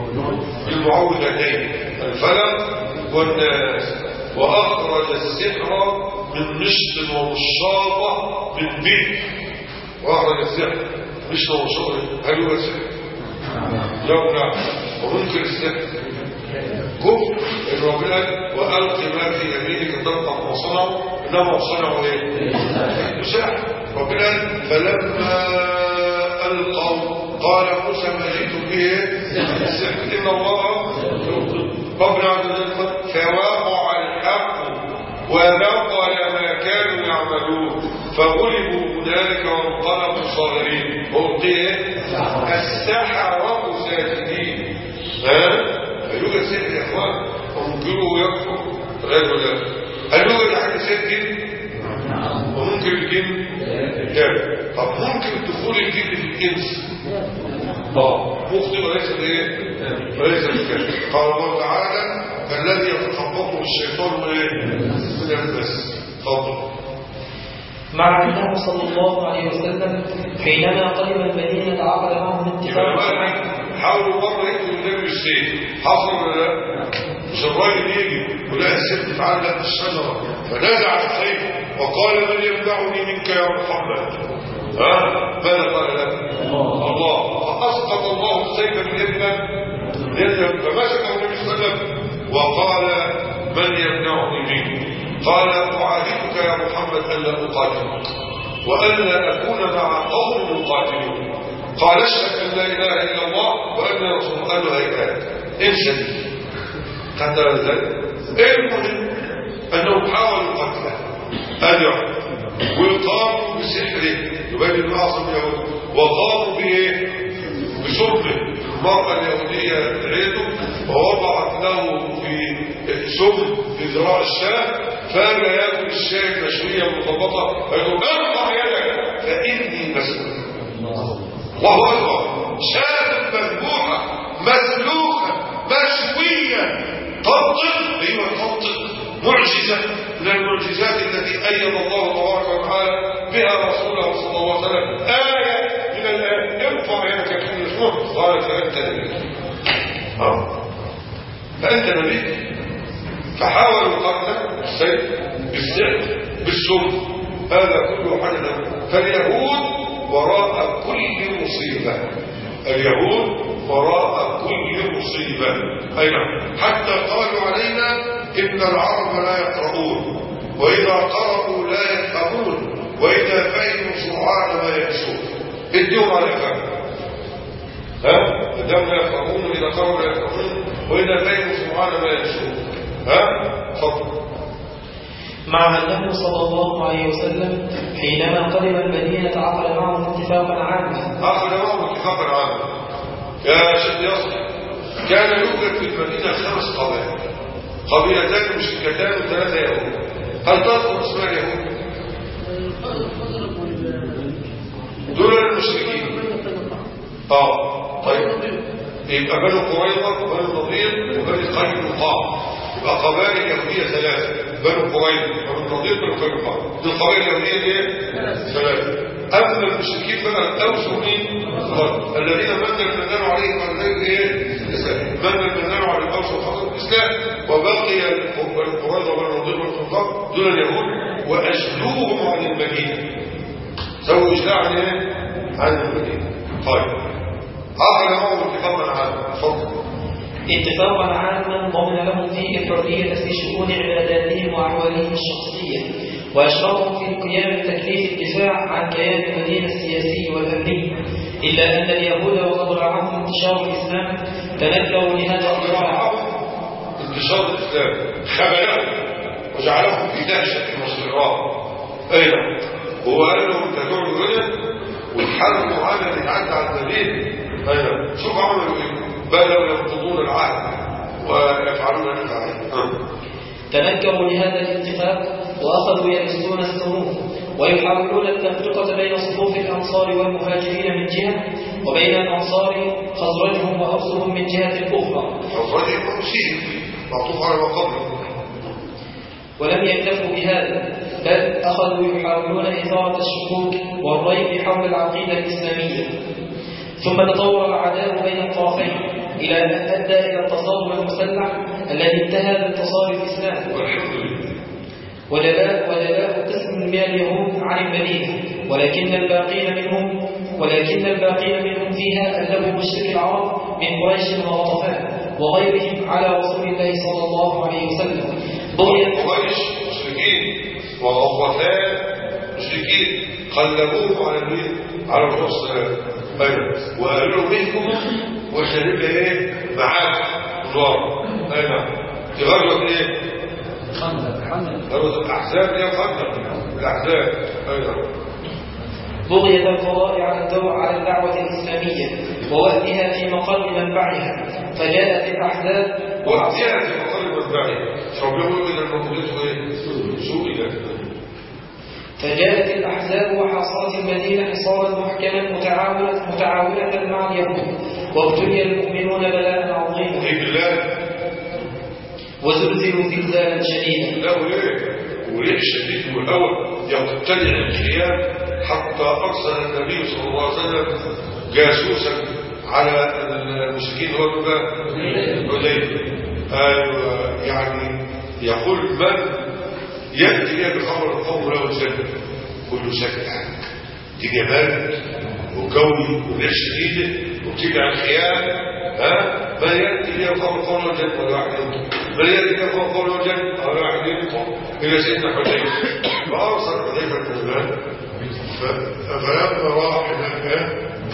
بالمعوذتين الفلق والناس، وأخرج السحر من مشط ومشاطة من بيت. وأخرج السحر مشط ومشاطة. هل هو السحر؟ لا نعم. ومنكر السحر كفر. الربنا وألق ما في يمينك تلقف ما صنعوا إنما صنعوا ايه؟ سحر. ربنا فلما ألقوا قال موسى ما جئتم به السحر إن الله ربنا عز وجل فوقع الحق وبطل ما كانوا يعملون فغلبوا هنالك وانقلبوا صاغرين وألقي السحرة ساجدين. ها فيوجد سحر يا اخوان ومنكره يكفر غير ذلك. هل يوجد حاجه سحر وممكن الجن لا؟ طب ممكن دخول الجن في الانس اه مخطئ وليس ايه وليس بالكافر. قال الله تعالى الذي يتخبطه الشيطان ايه من المس. تفضل. مع أنه صلى الله عليه وسلم حينما قدم المدينة عقد معهم اتفاقا حاولوا مرة يقتلوا النبي بالسيف حصل ولا لا؟ مش الراجل يجي ولقى السيف متعلق بالشجرة فنزع السيف وقال من يمنعني منك يا محمد؟ ها؟ ماذا قال له؟ الله. فأسقط الله السيف من يده فمسكه النبي صلى الله عليه وسلم وقال من يمنعني منك؟ قال أعاهدك يا محمد ألا أقاتلك وألا أكون مع قوم يقاتلون. قال اشهد أن لا إله إلا الله وأن رسول الله. قال له هيئات انشد حتى ذلك. المهم أنهم حاولوا قتله أدعوا وقاموا بسحره يبين معصم اليهود وقاموا بإيه بسربه. المرأة اليهودية عيده ووضعت له في سم في ذراع الشاه فلا يأكل الشاي المشوية المضبطة فيقول ارفع يدك فإني مسلوخ. الله أكبر. شاة مذبوحة مسلوخة مشوية تنطق. أيوة تنطق. معجزة من المعجزات التي أيد الله تبارك وتعالى بها رسوله صلى الله عليه وسلم. آية من الآيات ارفع يدك في المسلوخ. قال فأنت نبي. آه. فأنت نبي. فحاولوا قتله بالسيف بالسحر بالسم. هذا كله حدث. فاليهود وراء كل مصيبة. اليهود وراء كل مصيبة. أي نعم. حتى قالوا علينا إن العرب لا يقرؤون وإذا قرأوا لا يفهمون وإذا فهموا سرعان ما يكسون. اديهم على فهم. ها؟ إذا لا يفهمون وإذا قرأوا لا يفهمون وإذا فهموا سرعان ما يكسون. ها؟ تفضل. مع أنه صلى الله عليه وسلم حينما قدم المدينة عقد معهم اتفاقا عاما. عقد معهم اتفاقا عاما. يا شيخ ياسر كان يوجد في المدينة خمس قبائل. قبيلتان مشركتان وثلاثة يهود. هل تذكر اسماء اليهود؟ دول المشركين. اه طيب يبقى بنو قريظة وبنو نضير وبنو قينقاع. يبقى قبائل يهودية ثلاثة. بنو قريظة بنو نضير بنو قينقاع. دي القبائل اليهودية ايه؟ ثلاثة. أما المشركين بقى الأوس ومين؟ الذين من المنان عليهم على ايه؟ من المنان على الأوس وخطر الإسلام وبقي القريظة بنو نضير بنو قينقاع دول اليهود وأجلوهم عن المدينة. سووا إجلاء عن ايه؟ عن المدينة. طيب عقد معهم اتفاقا عاما. تفضل. اتفاقا عاما ضمن لهم فيه الحرية في شؤون عباداتهم وأحوالهم الشخصية وأشرفهم في القيام بتكليف الدفاع عن كيان المدينة السياسي والأمني. إلا أن اليهود وقد رعاهم انتشار الإسلام تنكروا لهذا الاتفاق. انتشار الإسلام خبلهم وجعلهم في دهشة واصطراب. أيضا هو قال لهم تدعوا هنا والحرب معانا تتعدى على المدينة. أيضا شوف عملوا إيه؟ بلوا ينقضون العهد ويفعلون الفعل. تنكروا لهذا الاتفاق وأخذوا يلبسون السموم ويحاولون التفرقة بين صفوف الأنصار والمهاجرين من جهة وبين الأنصار خزرجهم وأوسهم من جهة أخرى. خزرجهم وأوسهم معطوف على مقابل. ولم يكتفوا بهذا بل أخذوا يحاولون إثارة الشكوك والريب حول العقيدة الإسلامية. ثم تطور العداء بين الطرفين إلى أن أدى إلى التصادم المسلح الذي انتهى بانتصار الإسلام. ودلاء ودلاء قسم من اليهود عن المدينة ولكن الباقين منهم ولكن الباقين منهم فيها ألبوا مشرك العرب من قريش وغطفان وغيرهم على رسول الله صلى الله عليه وسلم. قريش مشركين وغطفان مشركين قلبوهم على مين؟ على الرسول صلى الله عليه وسلم. أيوة. وقالوا له منكم واحنا نبقى ايه معاك الله. ايوه دي غزوه ايه؟ خندق. غزوه الاحزاب دي خندق الاحزاب. ايوه بغية القضاء على الدعوة على الدعوة الإسلامية ووأدها في مقر منبعها، فجاءت الأحزاب وأدها في مقر منبعها. ربنا يقول إن الموجودات ايه؟ سئلت. فجاءت الأحزاب وحاصرت المدينة حصارا محكما متعاونة متعاونة مع اليهود، وابتلي المؤمنون بلاء عظيما وزلزلوا زلزالا شديدا. لا وليه؟ وليه الشديد والهوى يقتلع الخيام حتى أرسل النبي صلى الله عليه وسلم جاسوسا على المشركين هو حذيفة. أيوة يعني يقول من يأتي إليه بخبر القوم له الجنة كله سكت عنك. دي جبال وجوي وريح شديدة وبتجعل الخيام. ها من يأتي إليه بخبر القوم له الجنة ولا واحد ينطق. من يأتي إليه بخبر القوم له الجنة ولا واحد ينطق إلى سيدنا حذيفة. فأرسل حذيفة بن اليمان فلما راح هناك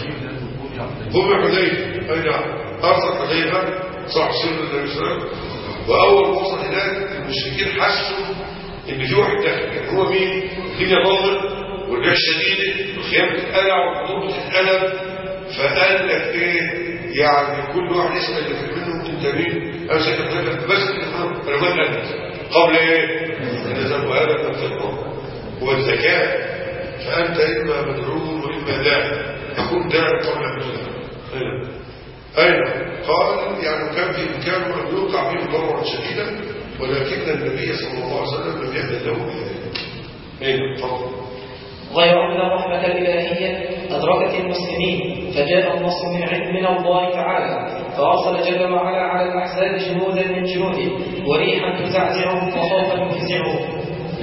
قم حذيفة. أي نعم أرسل حذيفة صاحب سر النبي صلى الله عليه وسلم. وأول ما وصل هناك المشركين حسوا إن في واحد داخل. هو مين؟ الدنيا ضلمت والريح شديدة والخيام بتتقلع والقلوب بتتقلب. فقال لك إيه يعني كل واحد يسأل اللي في منه أنت مين؟ أنا سيدنا حذيفة بس أنا من أنت قبل إيه؟ أن يذهب هذا من الفطرة والذكاء. فأنت إما مدعو وإما لا يكون داعي قبل أن تدعو. أين قال يعني كان في إمكانه أن يوقع فيه ضررا شديدا ولكن النبي صلى الله عليه وسلم لم يهدد له بذلك. أين فضل غير أن الرحمة الإلهية أدركت المسلمين فجاء النصر من عند من الله تعالى فأرسل جل وعلا على الأحزاب جنودا من جنوده وريحا تزعزعهم وخوفا يفزعهم.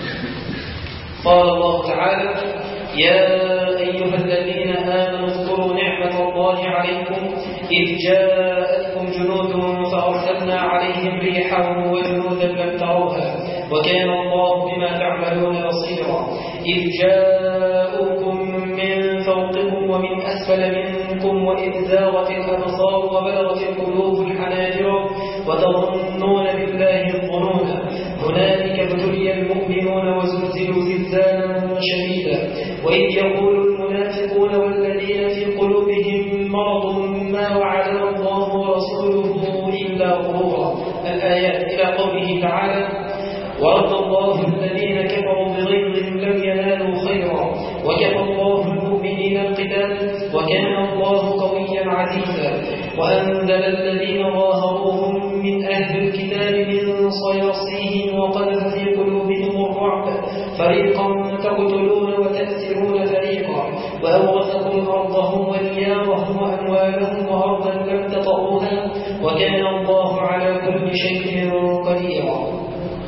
قال الله تعالى يا أيها الذين آمنوا اذكروا نعمة الله عليكم إذ جاءتكم جنود فأرسلنا عليهم ريحا وجنودا لم تروها وكان الله بما تعملون بصيرا إذ جاءوكم من فوقكم ومن أسفل منكم وإذ زاغت الأبصار وبلغت القلوب الحناجر وتظنون بالله الظنون هنالك ابتلي المؤمنون وزلزلوا زلزالا شديدا وإذ يقول المنافقون والذين في قلوبهم مرض ما وعدنا الله ورسوله إلا غرورا. الآيات إلى قوله تعالى ورد الله الذين كفروا بغيظهم لم ينالوا خيرا وكفى الله المؤمنين القتال وكان الله قويا عزيزا وأنزل الذين ظاهروهم من أهل الكتاب من صياصيهم وقذف في قلوبهم الرعب فريقا تقتلون وتأسرون فريقا وأورثكم أرضهم وديارهم وأموالهم وأرضا لم تطئوها وكان الله على كل شيء قديرا.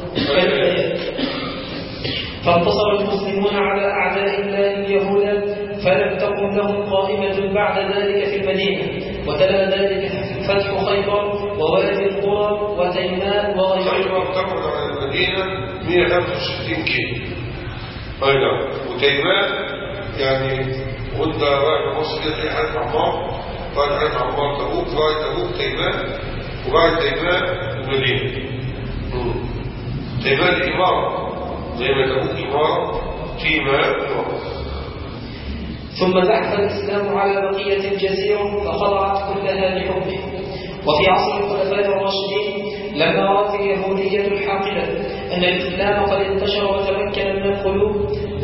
فانتصر المسلمون على أعداء الله اليهود فلم تكن لهم قائمة بعد ذلك في المدينة وتلا ذلك فتح خيبر ووادي القرى وتيمان وغيرها. خيبر تقعد على المدينة مئة وخمسة وستين كيلو. أي نعم وتيمان يعني وانت رايح مصر كده في حاجة عمار بعد حاجة عمار تبوك بعد تبوك تيمان وبعد تيمان المدينة. تيمان إمارة زي ما تبوك إمارة فيما ثم زحف الإسلام على بقية الجزيرة فخضعت كلها لحكمه. وفي عصر الخلفاء الراشدين لما رأت اليهودية الحاقدة أن الإسلام قد انتشر وتمكن من القلوب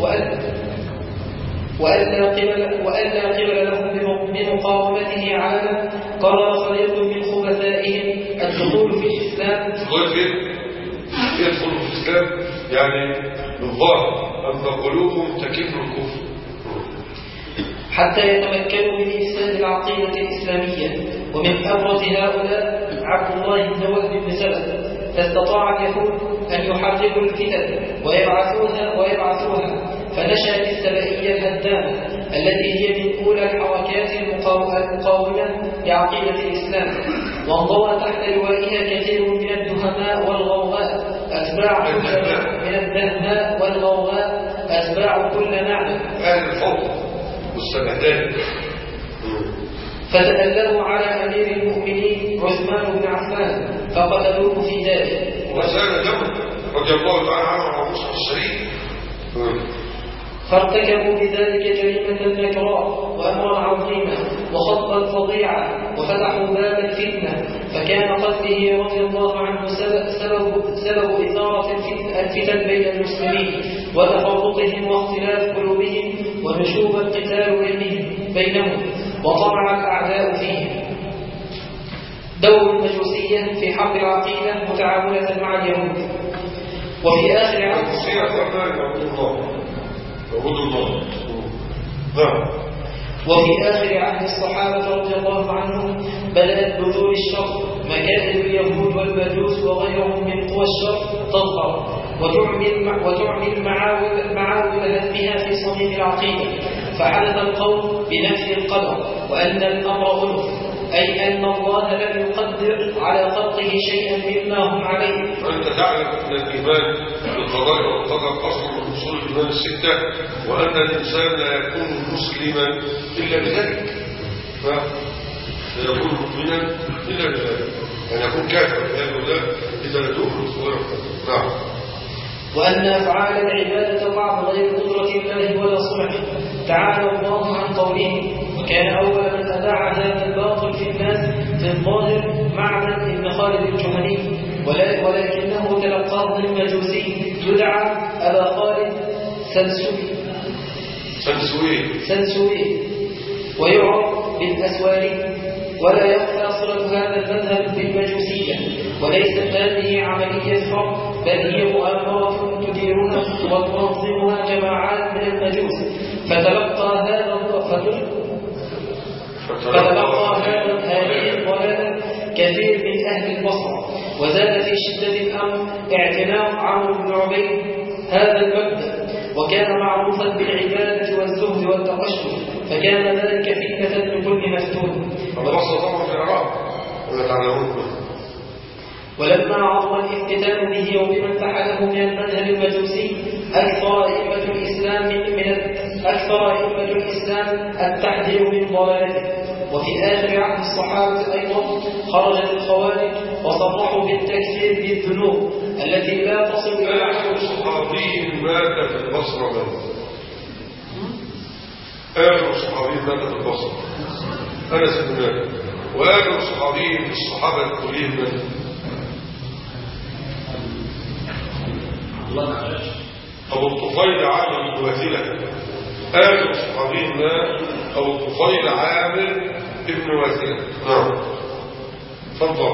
وألا قبل, وألا قبل لهم بمقاومته عالم قرر فريق من خبثائهم الدخول في الإسلام. يدخل في الإسلام يعني الظاهر أن قلوبهم تكن الكفر حتى يتمكنوا من إفساد العقيدة الإسلامية. ومن أبرز هؤلاء عبد الله بن وهب بن سلمة فاستطاع اليهود أن يحركوا الفتن ويبعثوها ويبعثوها فنشأت السبائية الهدامة التي هي من أولى الحركات المقاومة لعقيدة الإسلام وانضوى تحت لوائها كثير من الدهماء والغوغاء أتباع كل من الدهماء والغوغاء أتباع كل معنى أهل الفضل والسمهدان. فتألموا على أمير المؤمنين عثمان بن عفان فقتلوه في داره وسال دم رضي الله تعالى عنه وعن مصر الشريف. فارتكبوا بذلك جريمة نكراء وأمرا عظيما وخطا فظيعا وفتحوا باب الفتنة، فكان قتله رضي الله عنه سبب, سبب, سبب إثارة الفتن بين المسلمين وتفرقهم واختلاف قلوبهم ونشوب القتال بينهم وطمع الأعداء فيهم. دور المجوسية في حرب العقيدة متعاونة مع اليهود. وفي آخر عهد وفي آخر عهد الصحابة رضي الله عنهم بدأت بذور الشر، مكائد اليهود والمجوس وغيرهم من قوى الشر تظهر وتعمل وتعمل معاول معاول هدمها في صميم العقيدة. فحدث القول بنفي القدر وأن الأمر أنف، أي أن الله لم يقدر على خلقه شيئا مما هم عليه. وأنت تعلم أن الإيمان بالقضاء والقدر أصل من أصول الإيمان الستة، وأن الإنسان لا يكون مسلما إلا بذلك، فلا يكون مؤمنا إلا بذلك، أن يكون كافرا بهذا الله إذا لا تؤمن بالقضاء والقدر. نعم. وأن أفعال العبادة بعض غير قدرة الله ولا صنعه، تعالى الله عن قوله: وكان أول من أذاع هذا الباطل في الناس في الظاهر معبد بن خالد الجهني، ولكنه تلقاه المجوسي يدعى أبا خالد سنسوي سنسوي سنسوي ويعرف بالأسواري. ولا يخفى صلة هذا المذهب بالمجوسية، وليست هذه عملية فرق، بل هي مؤامرة تديرها وتنظمها جماعات من المجوس. فتلقى هذا فتلقى هذا هذه الضلالة كثير من أهل البصرة، وزاد في شدة الأمر اعتناق عمرو بن عبيد هذا المبدأ، وكان معروفا بالعبادة والزهد والتقشف، فكان ذلك فتنة لكل مفتون. ولما عظم الافتتان به وبمن فعله من المذهب المجوسي أكثر أئمة الإسلام من أكثر أئمة الإسلام التحذير من ضلالته. وفي آخر عهد الصحابة أيضا خرجت الخوارج وصرحوا بالتكفير بالذنوب التي لا تصل إلى آخر صحابي مات في البصرة. آخر صحابي مات في البصرة أنس بن مالك، وآخر صحابي من الصحابة كلهم مات. أبو الطفيل عامر بن وثيلة، آخر صحابي مات أبو الطفيل عامر بن وثيلة. نعم. تفضل.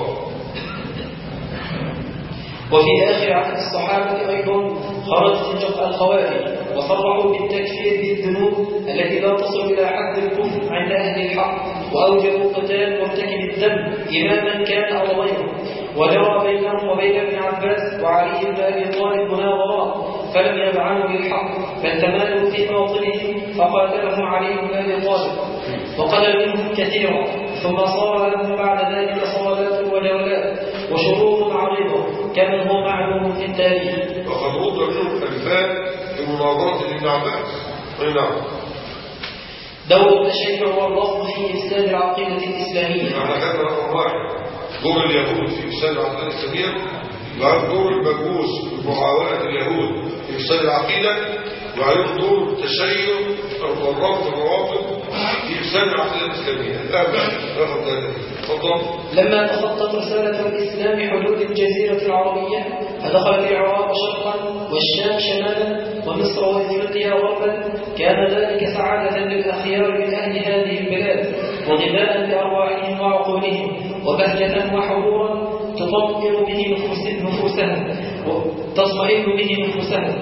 وفي آخر عهد الصحابة أيضا خرجت الخوارج وصرحوا بالتكفير بالذنوب التي لا تصل إلى حد الكفر عند أهل الحق، وأوجبوا قتال مرتكب الذنب إماما كان أو غيره، وجرى بينهم وبين ابن عباس وعلي بن أبي طالب مناظرات فلم يبعنوا للحق، بل تمالوا في باطلهم فقاتلهم علي بن أبي طالب وقتل منهم كثيرا. ثم صار لهم بعد ذلك صولات وجولات وشروط عريضة كما هو معلوم في التاريخ. وقد رد منهم الفاء بمناظرة ابن عباس. نعم. دور التشيع والرفض في إفساد العقيدة الإسلامية. معنى كان رقم واحد دور اليهود في إفساد العقيدة الإسلامية، وعن دور المجوس في معاونة اليهود في إفساد العقيدة، وعن دور التشيع والرفض الروافض في إفساد العقيدة الإسلامية. الآن رقم ثلاثة. تفضل. لما تخطت رسالة الإسلام حدود الجزيرة العربية فدخلت العراق شرقا والشام شمالا ومصر وإفريقيا غربا، كان ذلك سعادة للأخيار من أهل هذه البلاد وغذاء لأرواحهم وعقولهم وبهجة وحضورا تطمئن به نفوسهم وتطمئن به نفوسهم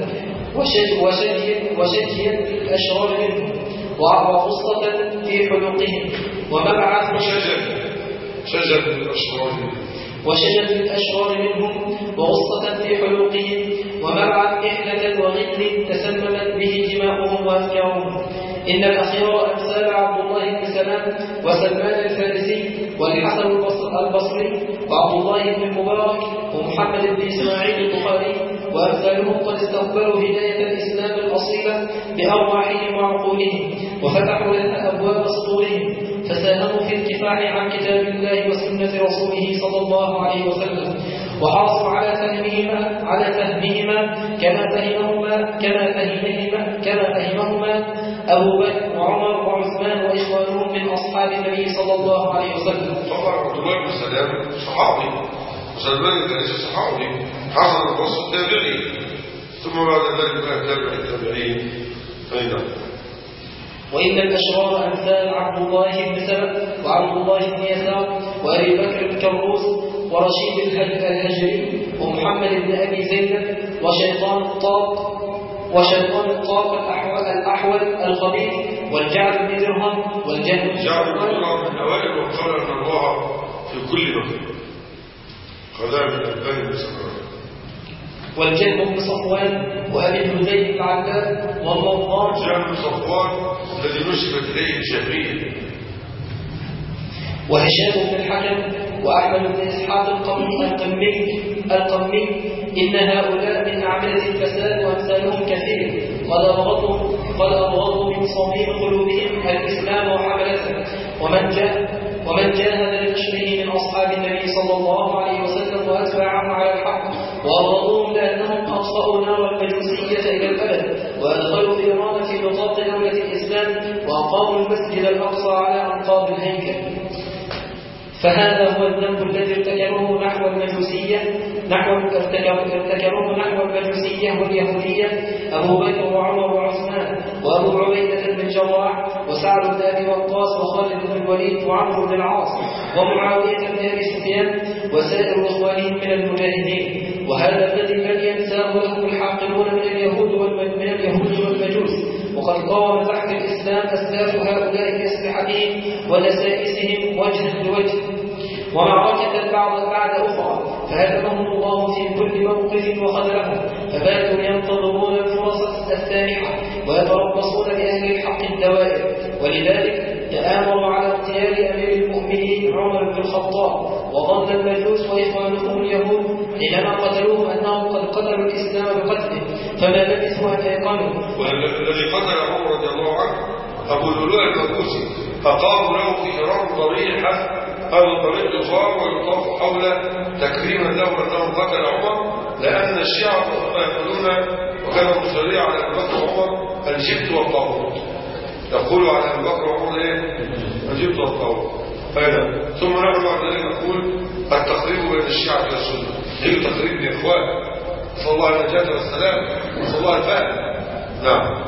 وشجيا للأشرار منهم وغصة في حلقهم ومبعث شجر الأشرار وشجر الأشرار منهم وغصة في حلوقهم ومبعث إحنة وغل تسممت به دماؤهم وأفكارهم. إن الأخيار أمثال عبد الله بن سلام وسلمان الفارسي والحسن البصري وعبد الله بن المبارك ومحمد بن إسماعيل البخاري وأمثالهم قد استقبلوا هداية الإسلام الأصيلة بأرواحهم وعقولهم وفتحوا لها أبواب صدورهم فساهموا في الكفاح عن كتاب الله وسنة رسوله صلى الله عليه وسلم وحرصوا على فهمهما على فهمهما كما فهمهما كما فهمهما كما فهمهما أبو بكر وعمر وعثمان وإخوانهم من أصحاب النبي صلى الله عليه وسلم. طبعا عبد الله بن سلام صحابي وسلمان الفارسي صحابي حصل الوصف التابعي ثم بعد ذلك تابع التابعين فإنه وإن الأشرار أمثال عبد الله بن سلم وعبد الله بن يسار وأبي بكر بن كروس ورشيد الهجري ومحمد بن أبي زينب وشيطان الطاق وشيطان الطاق الأحول, الأحول الخبيث والجعد بن درهم والجهل بن درهم من أوائل وقال أن الله في كل مكان خذها من أبان بسكرات والجهل بن صفوان وأبي الهذيل العباد والموضان الجهل بن صفوان الذي نسبت إليه الجهمية وهشام بن الحكم وأحمد بن إسحاق القمي القمي إن هؤلاء من أعمدة الفساد وأمثالهم كثير قد أبغضوا قد أبغضوا من صميم قلوبهم الإسلام وحملته ومن جاء ومن جاهد لنشره من أصحاب النبي صلى الله عليه وسلم وأتبعهم على الحق وأبغضوهم لأنهم أطفأوا نار المجوسية إلى الأبد وأدخلوا إيران في نطاق دولة الإسلام وأقاموا المسجد الأقصى على أنقاض الهيكل. فهذا هو الذنب الذي ارتكبوه نحو المجوسية نحو ارتكبوه نحو المجوسية واليهودية أبو بكر وعمر وعثمان وأبو عبيدة بن الجراح وسعد بن أبي وقاص وخالد بن الوليد وعمرو بن العاص ومعاوية بن أبي سفيان وسائر إخوانهم من المجاهدين. وهذا الذي لم ينساه لهم الحاقدون من اليهود من اليهود والمجوس وقد قام تحت الإسلام أسلاف هؤلاء بأسلحتهم ونسائسهم وجها لوجه ومعركة بعد بعد أخرى فهزمهم الله في كل موقف وخذلهم فباتوا ينتظرون الفرص السانحة ويتربصون بأهل الحق الدوائر. ولذلك تآمروا على اغتيال أمير المؤمنين عمر بن الخطاب وظن المجوس وإخوانهم اليهود حينما قتلوه أنهم قد قتلوا الإسلام بقتله فما لبثوا أن يقنوا. والذي قتل عمر رضي الله عنه أبو اللؤلؤ المجوسي فقاموا له في إيران ضريحة هذا طريق يصار ويطاف حول تكريما له أنه قتل عمر لأن الشيعة يقولون وكان مصريا على أبي بكر وعمر الجبت والطاغوت يقولوا على أبي بكر وعمر إيه؟ الجبت والطاغوت. ثم نحن بعد ذلك نقول التقريب بين الشيعة والسنة هي تقريب الإخوان نسأل الله النجاة والسلام نسأل الله الفهم. نعم.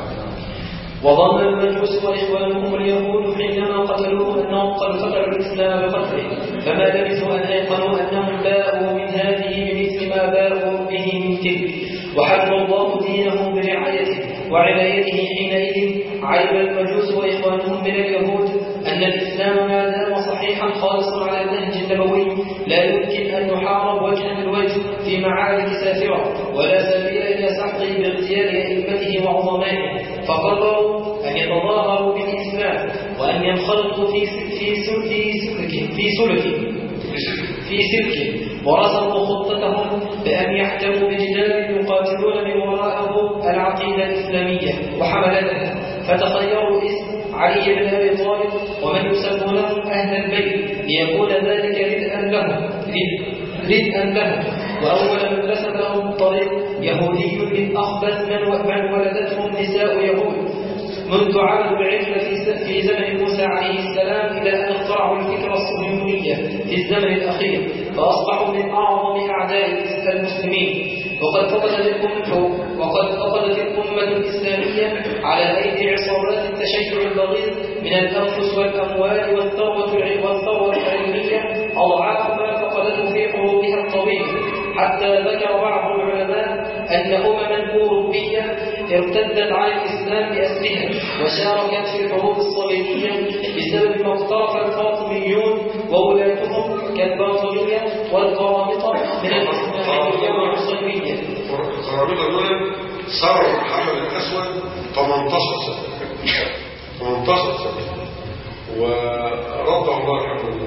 وظن المجوس وإخوانهم اليهود حينما قتلوه أنهم قد قتلوا الإسلام بقتله فما لبثوا أن أيقنوا أنهم باءوا من هذه بمثل ما باءوا به من تلك وحفظ الله دينه برعايته وعنايته. حينئذ علم المجوس وإخوانهم من اليهود أن الإسلام ما دام صحيحا خالصا على النهج النبوي لا يمكن أن يحارب وجها لوجه في معارك سافرة ولا سبيل إلى سحقه باغتيال أئمته وعظمائه فقرروا أن يتظاهروا بالإسلام وأن ينخرطوا في في سلك في سلك في سلك ورسموا خطتهم بأن يحتموا بجدال يقاتلون من وراءه العقيدة الإسلامية وحملتها فتخيروا اسم علي بن أبي طالب ومن يسمونهم أهل البيت ليكون ذلك ردءا لهم ردءا لهم. وأول من رسم لهم الطريق يهودي من أخبث من ولدتهم نساء يهود منذ عبد العجل في زمن موسى عليه السلام إلى أن اخترعوا الفكرة الصهيونية في الزمن الأخير فأصبحوا من أعظم أعداء المسلمين. وقد فقدت الأمة وقد فقدت الأمة الإسلامية على أيدي عصابات التشيع البغيض من الأنفس والأموال والثروة والثروة العلمية أضعاف ما فقدته في حروبها الطويلة حتى ذكر بعض العلماء أن أمما أوروبية ارتدت على الإسلام بأسرها وشاركت في الحروب الصليبية بسبب ما اقترف الفاطميون وولاتهم كالباطنية والقرامطة من الإسلامية والعصيبية. القرامطة دول صاروا الحجر الأسود ثمانية عشر سنة ثمانية عشر سنة ورضى الله الحمد لله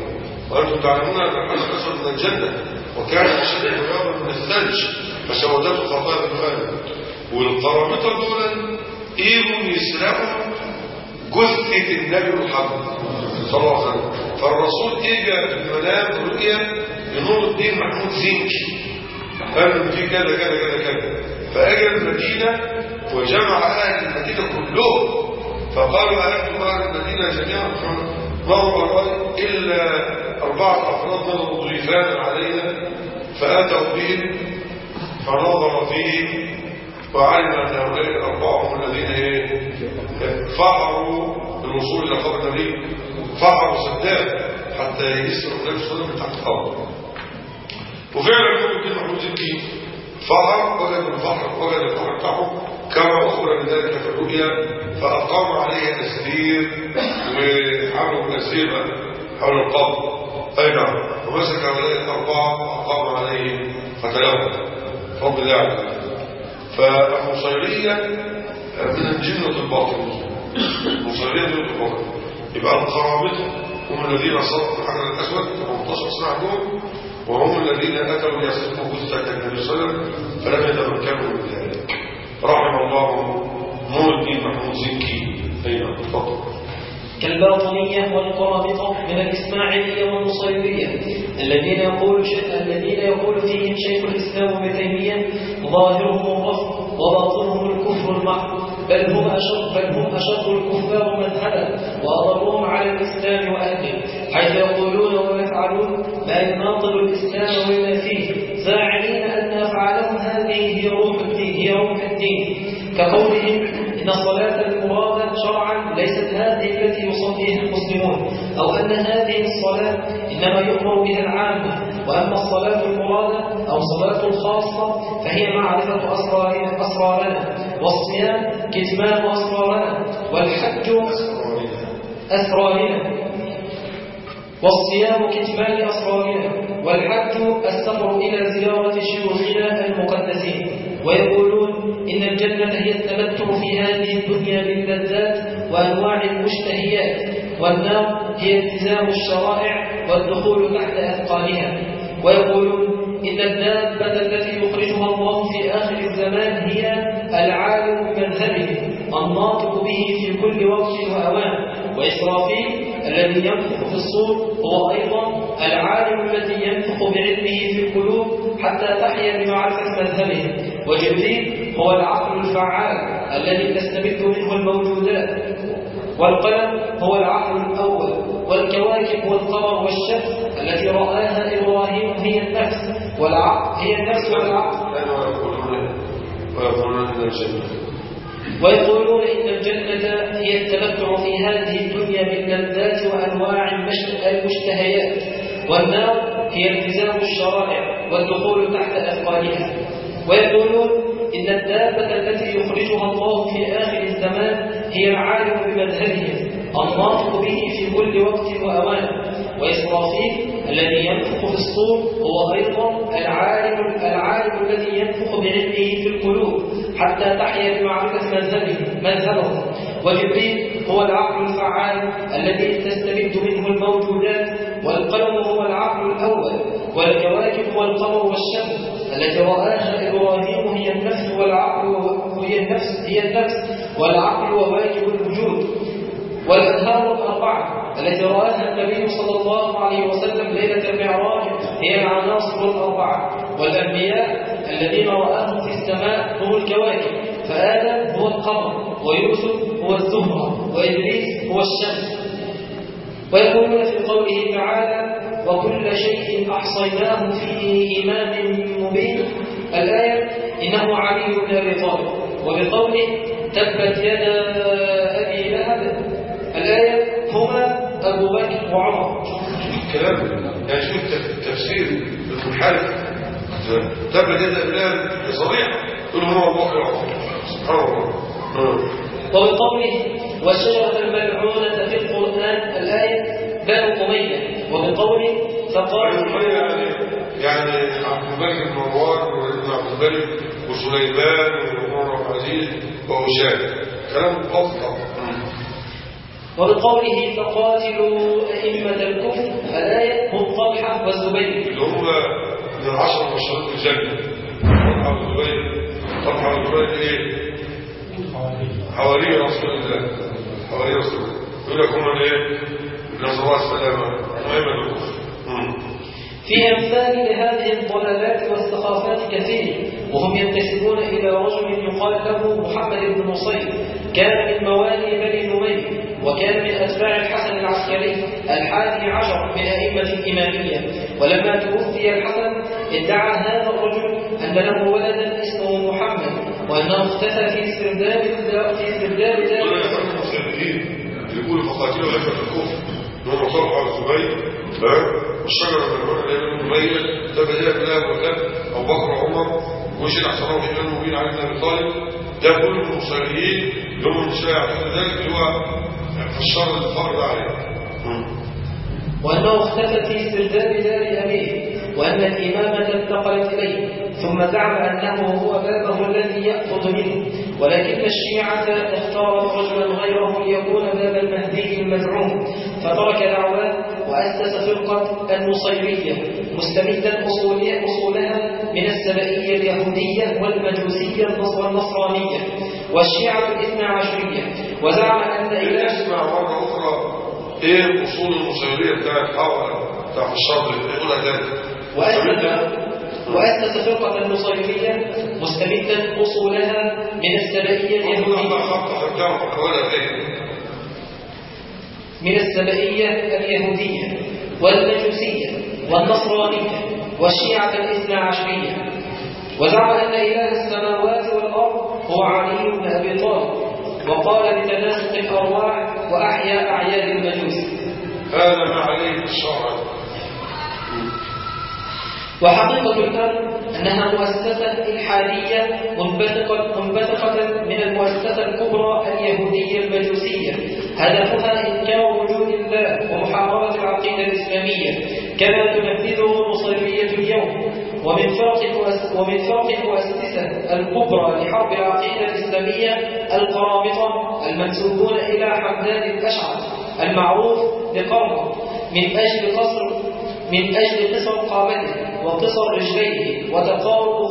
وأنتم تعلمون أن الحجر الأسود من الجنة وكان أشد بياضا من الثلج فسودته خطايا الغالب. والقرامطة دول إيهم يسرقوا جثة النبي محمد صلى الله عليه وسلم. فالرسول إجا في المنام رؤيا لنور الدين محمود زنكي قال في كذا كذا كذا كذا. فأجى المدينة وجمع أهل المدينة كلهم فقالوا أهل أهل المدينة جميعا ما هو الرأي إلا أربعة أفراد من الضيفان علينا فأتوا بهم فنظر فيه وعلم أن هؤلاء الأربعة هم الذين فحروا بالوصول إلى خبر النبي فحروا سداد حتى يسروا النبي صلى الله عليه وسلم تحت الأرض. وفعلا يقول الدين محمود زكي فحر وجد الفحر وجد الفحر بتاعه كما أخبر بذلك في الرؤيا فأقام عليه أسير وحملوا الأسير حول القبر أي نعم ومسك هؤلاء الأربعة وأقام عليه قتلهم فضل ذلك. فالمصيرية من الجنة الباطل المصيرية من الباطل يبقى القرامطة هم الذين صرفوا الحجر الأسود ثمانية عشر سنة عندهم وهم الذين أتوا ليصرفوا جثة النبي صلى الله عليه وسلم فلم يتمكنوا من ذلك. رحم الله نور الدين محمود زكي. أين تفضل. كالباطنية والقرامطة من الإسماعيلية والنصيرية الذين يقول الذين يقول فيهم شيخ الإسلام ابن تيمية ظاهرهم الرفض وباطنهم الكفر المحض بل هم أشد بل هم أشد الكفار مذهبا وأضرهم على الإسلام وأهله حيث يقولون ويفعلون ما يناقض الإسلام وما فيه زاعمين أن أفعالهم هذه هي روح الدين هي روح الدين كقولهم إن الصلاة المرادة شرعا ليست هذه التي يصليها المسلمون أو أن هذه الصلاة إنما يؤمر بها العامة وأما الصلاة المرادة أو صلاة الخاصة فهي معرفة أسرارنا, أسرارنا والصيام كتمان أسرارنا والحج أسرارنا والصيام كتمان أسرارنا والحج السفر إلى زيارة شيوخنا المقدسين ويقولون إن الجنة هي التمتع في هذه الدنيا باللذات وأنواع المشتهيات والنار هي التزام الشرائع والدخول تحت أثقالها ويقولون إن الدابة التي يخرجها الله في آخر الزمان هي العالم بمذهبه الناطق به في كل وقت وأوان وإسرافيل الذي ينفخ في الصور هو أيضا العالم الذي ينفخ بعلمه في القلوب حتى تحيا بمعرفة مذهبه وجبريل هو العقل الفعال الذي تستمد منه الموجودات والقلم هو العقل الأول والكواكب والقمر والشمس التي رآها إبراهيم هي النفس والعقل هي النفس والعقل ويقولون إن الجنة هي التمتع في هذه الدنيا باللذات وأنواع المشتهيات والنار هي التزام الشرائع والدخول تحت أثقالها ويقولون إن الدابة التي يخرجها الله في آخر الزمان هي العالم بمذهبه الناطق به في كل وقت وأوان وإسرافيل الذي ينفخ في الصور هو أيضا العالم العالم الذي ينفخ بعلمه في القلوب حتى تحيا بمعرفة مذهبه مذهبه وجبريل هو العقل الفعال الذي تستمد منه الموجودات والقلم هو العقل الأول والكواكب والقمر والشمس التي رآها إبراهيم هي النفس والعقل هي النفس هي النفس والعقل وواجب الوجود والأنهار الأربعة التي رآها النبي صلى الله عليه وسلم ليلة المعراج هي العناصر الأربعة والأنبياء الذين رآهم في السماء هم الكواكب فآدم هو القمر ويوسف هو الزهرة وإدريس هو الشمس ويقولون في قوله تعالى وكل شيء أحصيناه في إمام مبين الآية إنه علي بن أبي طالب وبقوله تبت يدا أبي لهب الآية هما أبو بكر وعمر. كلام يعني شوف التفسير المنحرف تبت يدا أبي لهب صريح يقول هو أبو بكر وعمر سبحان الله. وبقوله والشجرة الملعونة في القرآن الآية بنو أمية وبقوله فقالوا يعني يعني عبد الملك بن مروان وابن عبد الملك وسليمان وعمر بن عزيز وهشام كلام أفضل. وبقوله فقاتلوا أئمة الكفر الآية هم طلحة والزبير اللي هم من العشر المبشرين بالجنة. طلحة والزبير طلحة والزبير ايه؟ حواري رسول الله حواري رسول الله يقول لك هم ايه؟ نسأل الله السلامة أئمة الكفر. في أمثال لهذه الضلالات والسخافات كثير، وهم ينتسبون إلى رجل يقال له محمد بن نصير، كان من موالي بني نمير، وكان من أتباع الحسن العسكري الحادي عشر من أئمة الإمامية. ولما توفي الحسن ادعى هذا الرجل أن له ولدا اسمه محمد، وأنه اختفى في استرداد في استرداد ذلك. يقول فقاتلوا أئمة الكفر هم طلحة والزبير والشجرة الملعونة اللي هي مميزة ده بديلة بالله وكان أبو بكر وعمر وشيل أحسنهم وإيمان مبين علي بن أبي طالب. ده كل المصريين اللي هم المشايع ذلك اللي هو في الشر الفرد عليه. وأنه اختفى في استرداد دار أبيه، وأن الإمامة انتقلت إليه، ثم زعم أنه هو بابه الذي يأخذ منه. ولكن الشيعة اختاروا رجلا غيره ليكون باب المهدي المزعوم، فترك دعواه وأسس فرقة النصيرية مستمدا أصولها من السبائية اليهودية والمجوسية والنصرانية والشيعة الاثنى عشرية، وزعم أن إله اسمع مرة أخرى إيه الأصول النصيرية بتاعت حوالي بتاع الشرط يقولها تاني. وأسس فرقة النصيرية مستمدا أصولها من السبائية اليهودية من السبائية اليهودية والمجوسية والنصرانية والشيعة الاثنى عشرية، وزعم أن إله السماوات والأرض هو علي بن أبي طالب، وقال بتناسق الأرواح وأحيا أعياد المجوس. هذا ما عليه الشرع. وحقيقة الأمر أنها مؤسسة إلحادية منبثقة من المؤسسة الكبرى اليهودية المجوسية، هدفها إنكار وجود الله ومحاربة العقيدة الإسلامية كما تنفذه نصيرية اليوم. ومن فرق ومن فرق المؤسسة الكبرى لحرب العقيدة الإسلامية القرامطة المنسوبون إلى حمدان الأشعث المعروف بقرن من أجل قصر من أجل قصر قامته وقصر رجليه وتقارب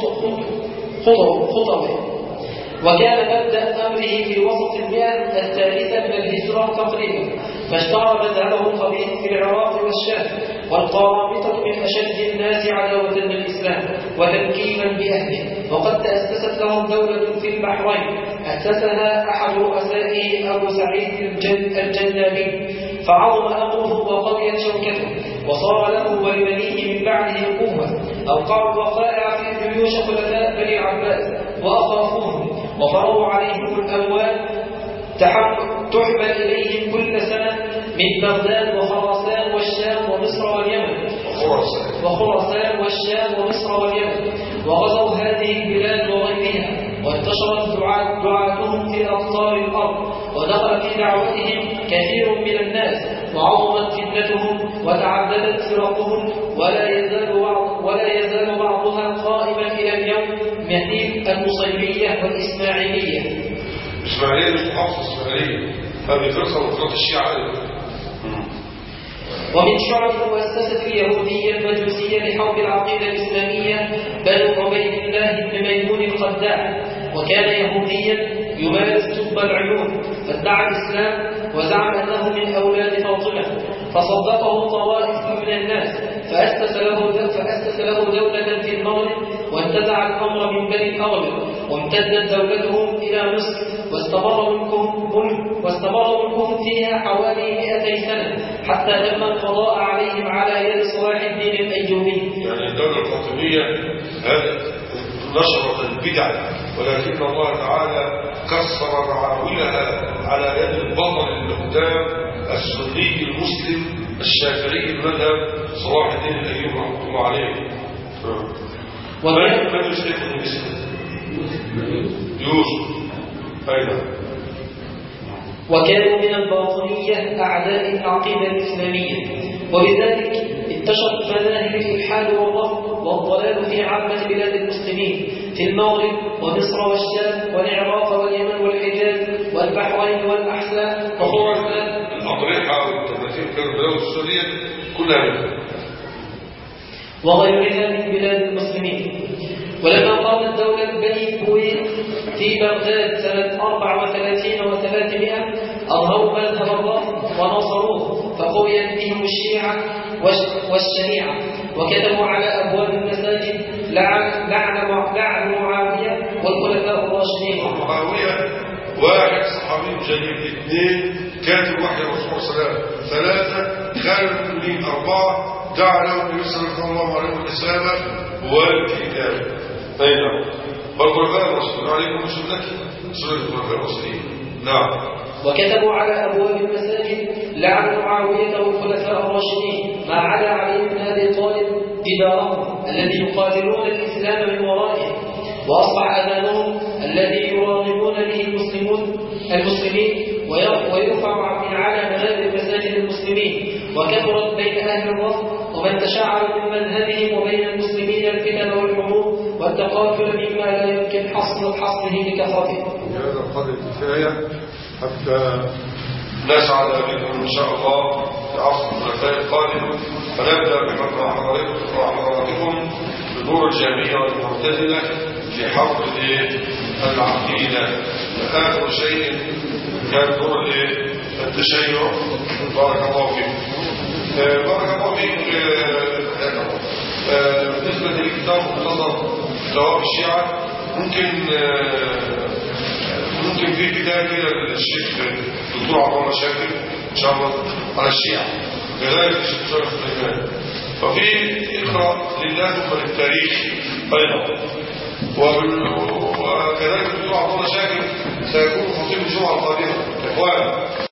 خطوه، وكان مبدأ أمره في وسط المئة الثالثة من الهجرة تقريبا، فاشتهر مذهبه الخبيث في العراق والشام. والقرامطة من أشد الناس عداوة للإسلام وتنكيلا بأهله، وقد تأسست لهم دولة في البحرين أسسها أحد رؤسائه أبو سعيد الجنابي، فعظم أمره وقضيت شوكته، وصار له ولبنيه من بعده قوة. أوقعوا الوقائع في جيوش خلفاء بني العباس وأخافوهم، وفرضوا عليهم الأموال تحمل إليهم كل سنة من بغداد وخراسان والشام ومصر واليمن وخراسان والشام ومصر واليمن، وغزوا هذه البلاد وغيرها، وانتشرت دعاتهم في أقطار الأرض، ودخل في دعوتهم كثير من الناس، وعظمت فتنتهم وتعددت فرقهم، ولا يزال بعض ولا يزال بعضها قائما إلى اليوم مثل النصيرية والإسماعيلية. الإسماعيلية مش محافظة الإسماعيلية، هذه فرقة وفرقة الشيعة. ومن شعب المؤسسة اليهودية المجوسية لحرب العقيدة الإسلامية بنو عبيد الله بن ميمون الخداع، وكان يهوديا يمارس طب العيون، فادعى الإسلام وزعم أنه من أولاد فاطمة، فصدقه طوائف من الناس، فأسس له فأسس له دولة في المغرب، وانتزع الأمر من بني الأغلب، وامتدت دولتهم إلى مصر، واستمر ملكهم واستمر ملكهم فيها حوالي مئتي سنة، حتى تم القضاء عليهم على يد صلاح الدين الأيوبي. يعني الدولة الفاطمية هذا نشرت البدع، ولكن الله تعالى كسر معاولها على يد البطل المقدام السني المسلم الشافعي المذهب صلاح الدين الأيوبي رحمه الله عليه. ومن من يشتكي من اسمه؟ يوسف. أيضا وكانوا من الباطنية أعداء العقيدة الإسلامية، وبذلك انتشرت مذاهب الإلحاد والرفض والضلال في عامة بلاد المسلمين في المغرب ومصر والشام والعراق واليمن والحجاز والبحرين والأحساء وخراسان. الأضرحة والتماثيل كانوا بلاد السورية كلها منها وغيرها من بلاد المسلمين. ولما قامت دولة بني بويل في بغداد سنة أربع وثلاثين وثلاثمائة أظهروا مذهب الرفض ونصروه، فقويت بهم الشيعة والشريعة، وكتبوا على أبواب المساجد لعن لعن لعن معاوية والخلفاء الراشدين. معاوية واحد صحابي جليل، اثنين كاتب وحي الرسول صلى الله عليه وسلم، ثلاثة خالد المؤمنين، أربعة دعا لهم النبي صلى الله عليه وسلم الإسلام والكتاب. أين والخلفاء الراشدين عليكم بسنتي سنة الخلفاء الراشدين. نعم. وكتبوا على أبواب المساجد لعن معاوية والخلفاء الراشدين ما عدا علي بن أبي طالب كبارهم الذي يقاتلون الإسلام من ورائه، وأصبح أذانهم الذي يراغبون به المسلمون المسلمين ويرفع من على منابر مساجد المسلمين، وكثرت بين أهل الرفض ومن تشعر من مذهبهم وبين المسلمين الفتن والحروب والتقاتل مما لا يمكن حصر حصره بكثرته. هذا القدر كفاية حتى نسعد بكم إن شاء الله في عصر الخلفاء القادم، فنبدأ بمن حضراتكم بدور الجامعية والمعتزلة في حرب العقيدة. آخر شيء كان دور التشيع. بارك الله فيكم. بارك الله فيكم. بالنسبة للكتاب مختصر جواب الشيعة، ممكن ممكن في كتاب كده للشيخ الدكتور عبد الله شاكر ان شاء الله على الشيعة، كذلك الشيخ شرف سليمان، وفي اقرا لله ثم للتاريخ ايضا، وكذلك الدكتور عبد الله شاكر سيكون خطيب الجمعة القادمة. اخوان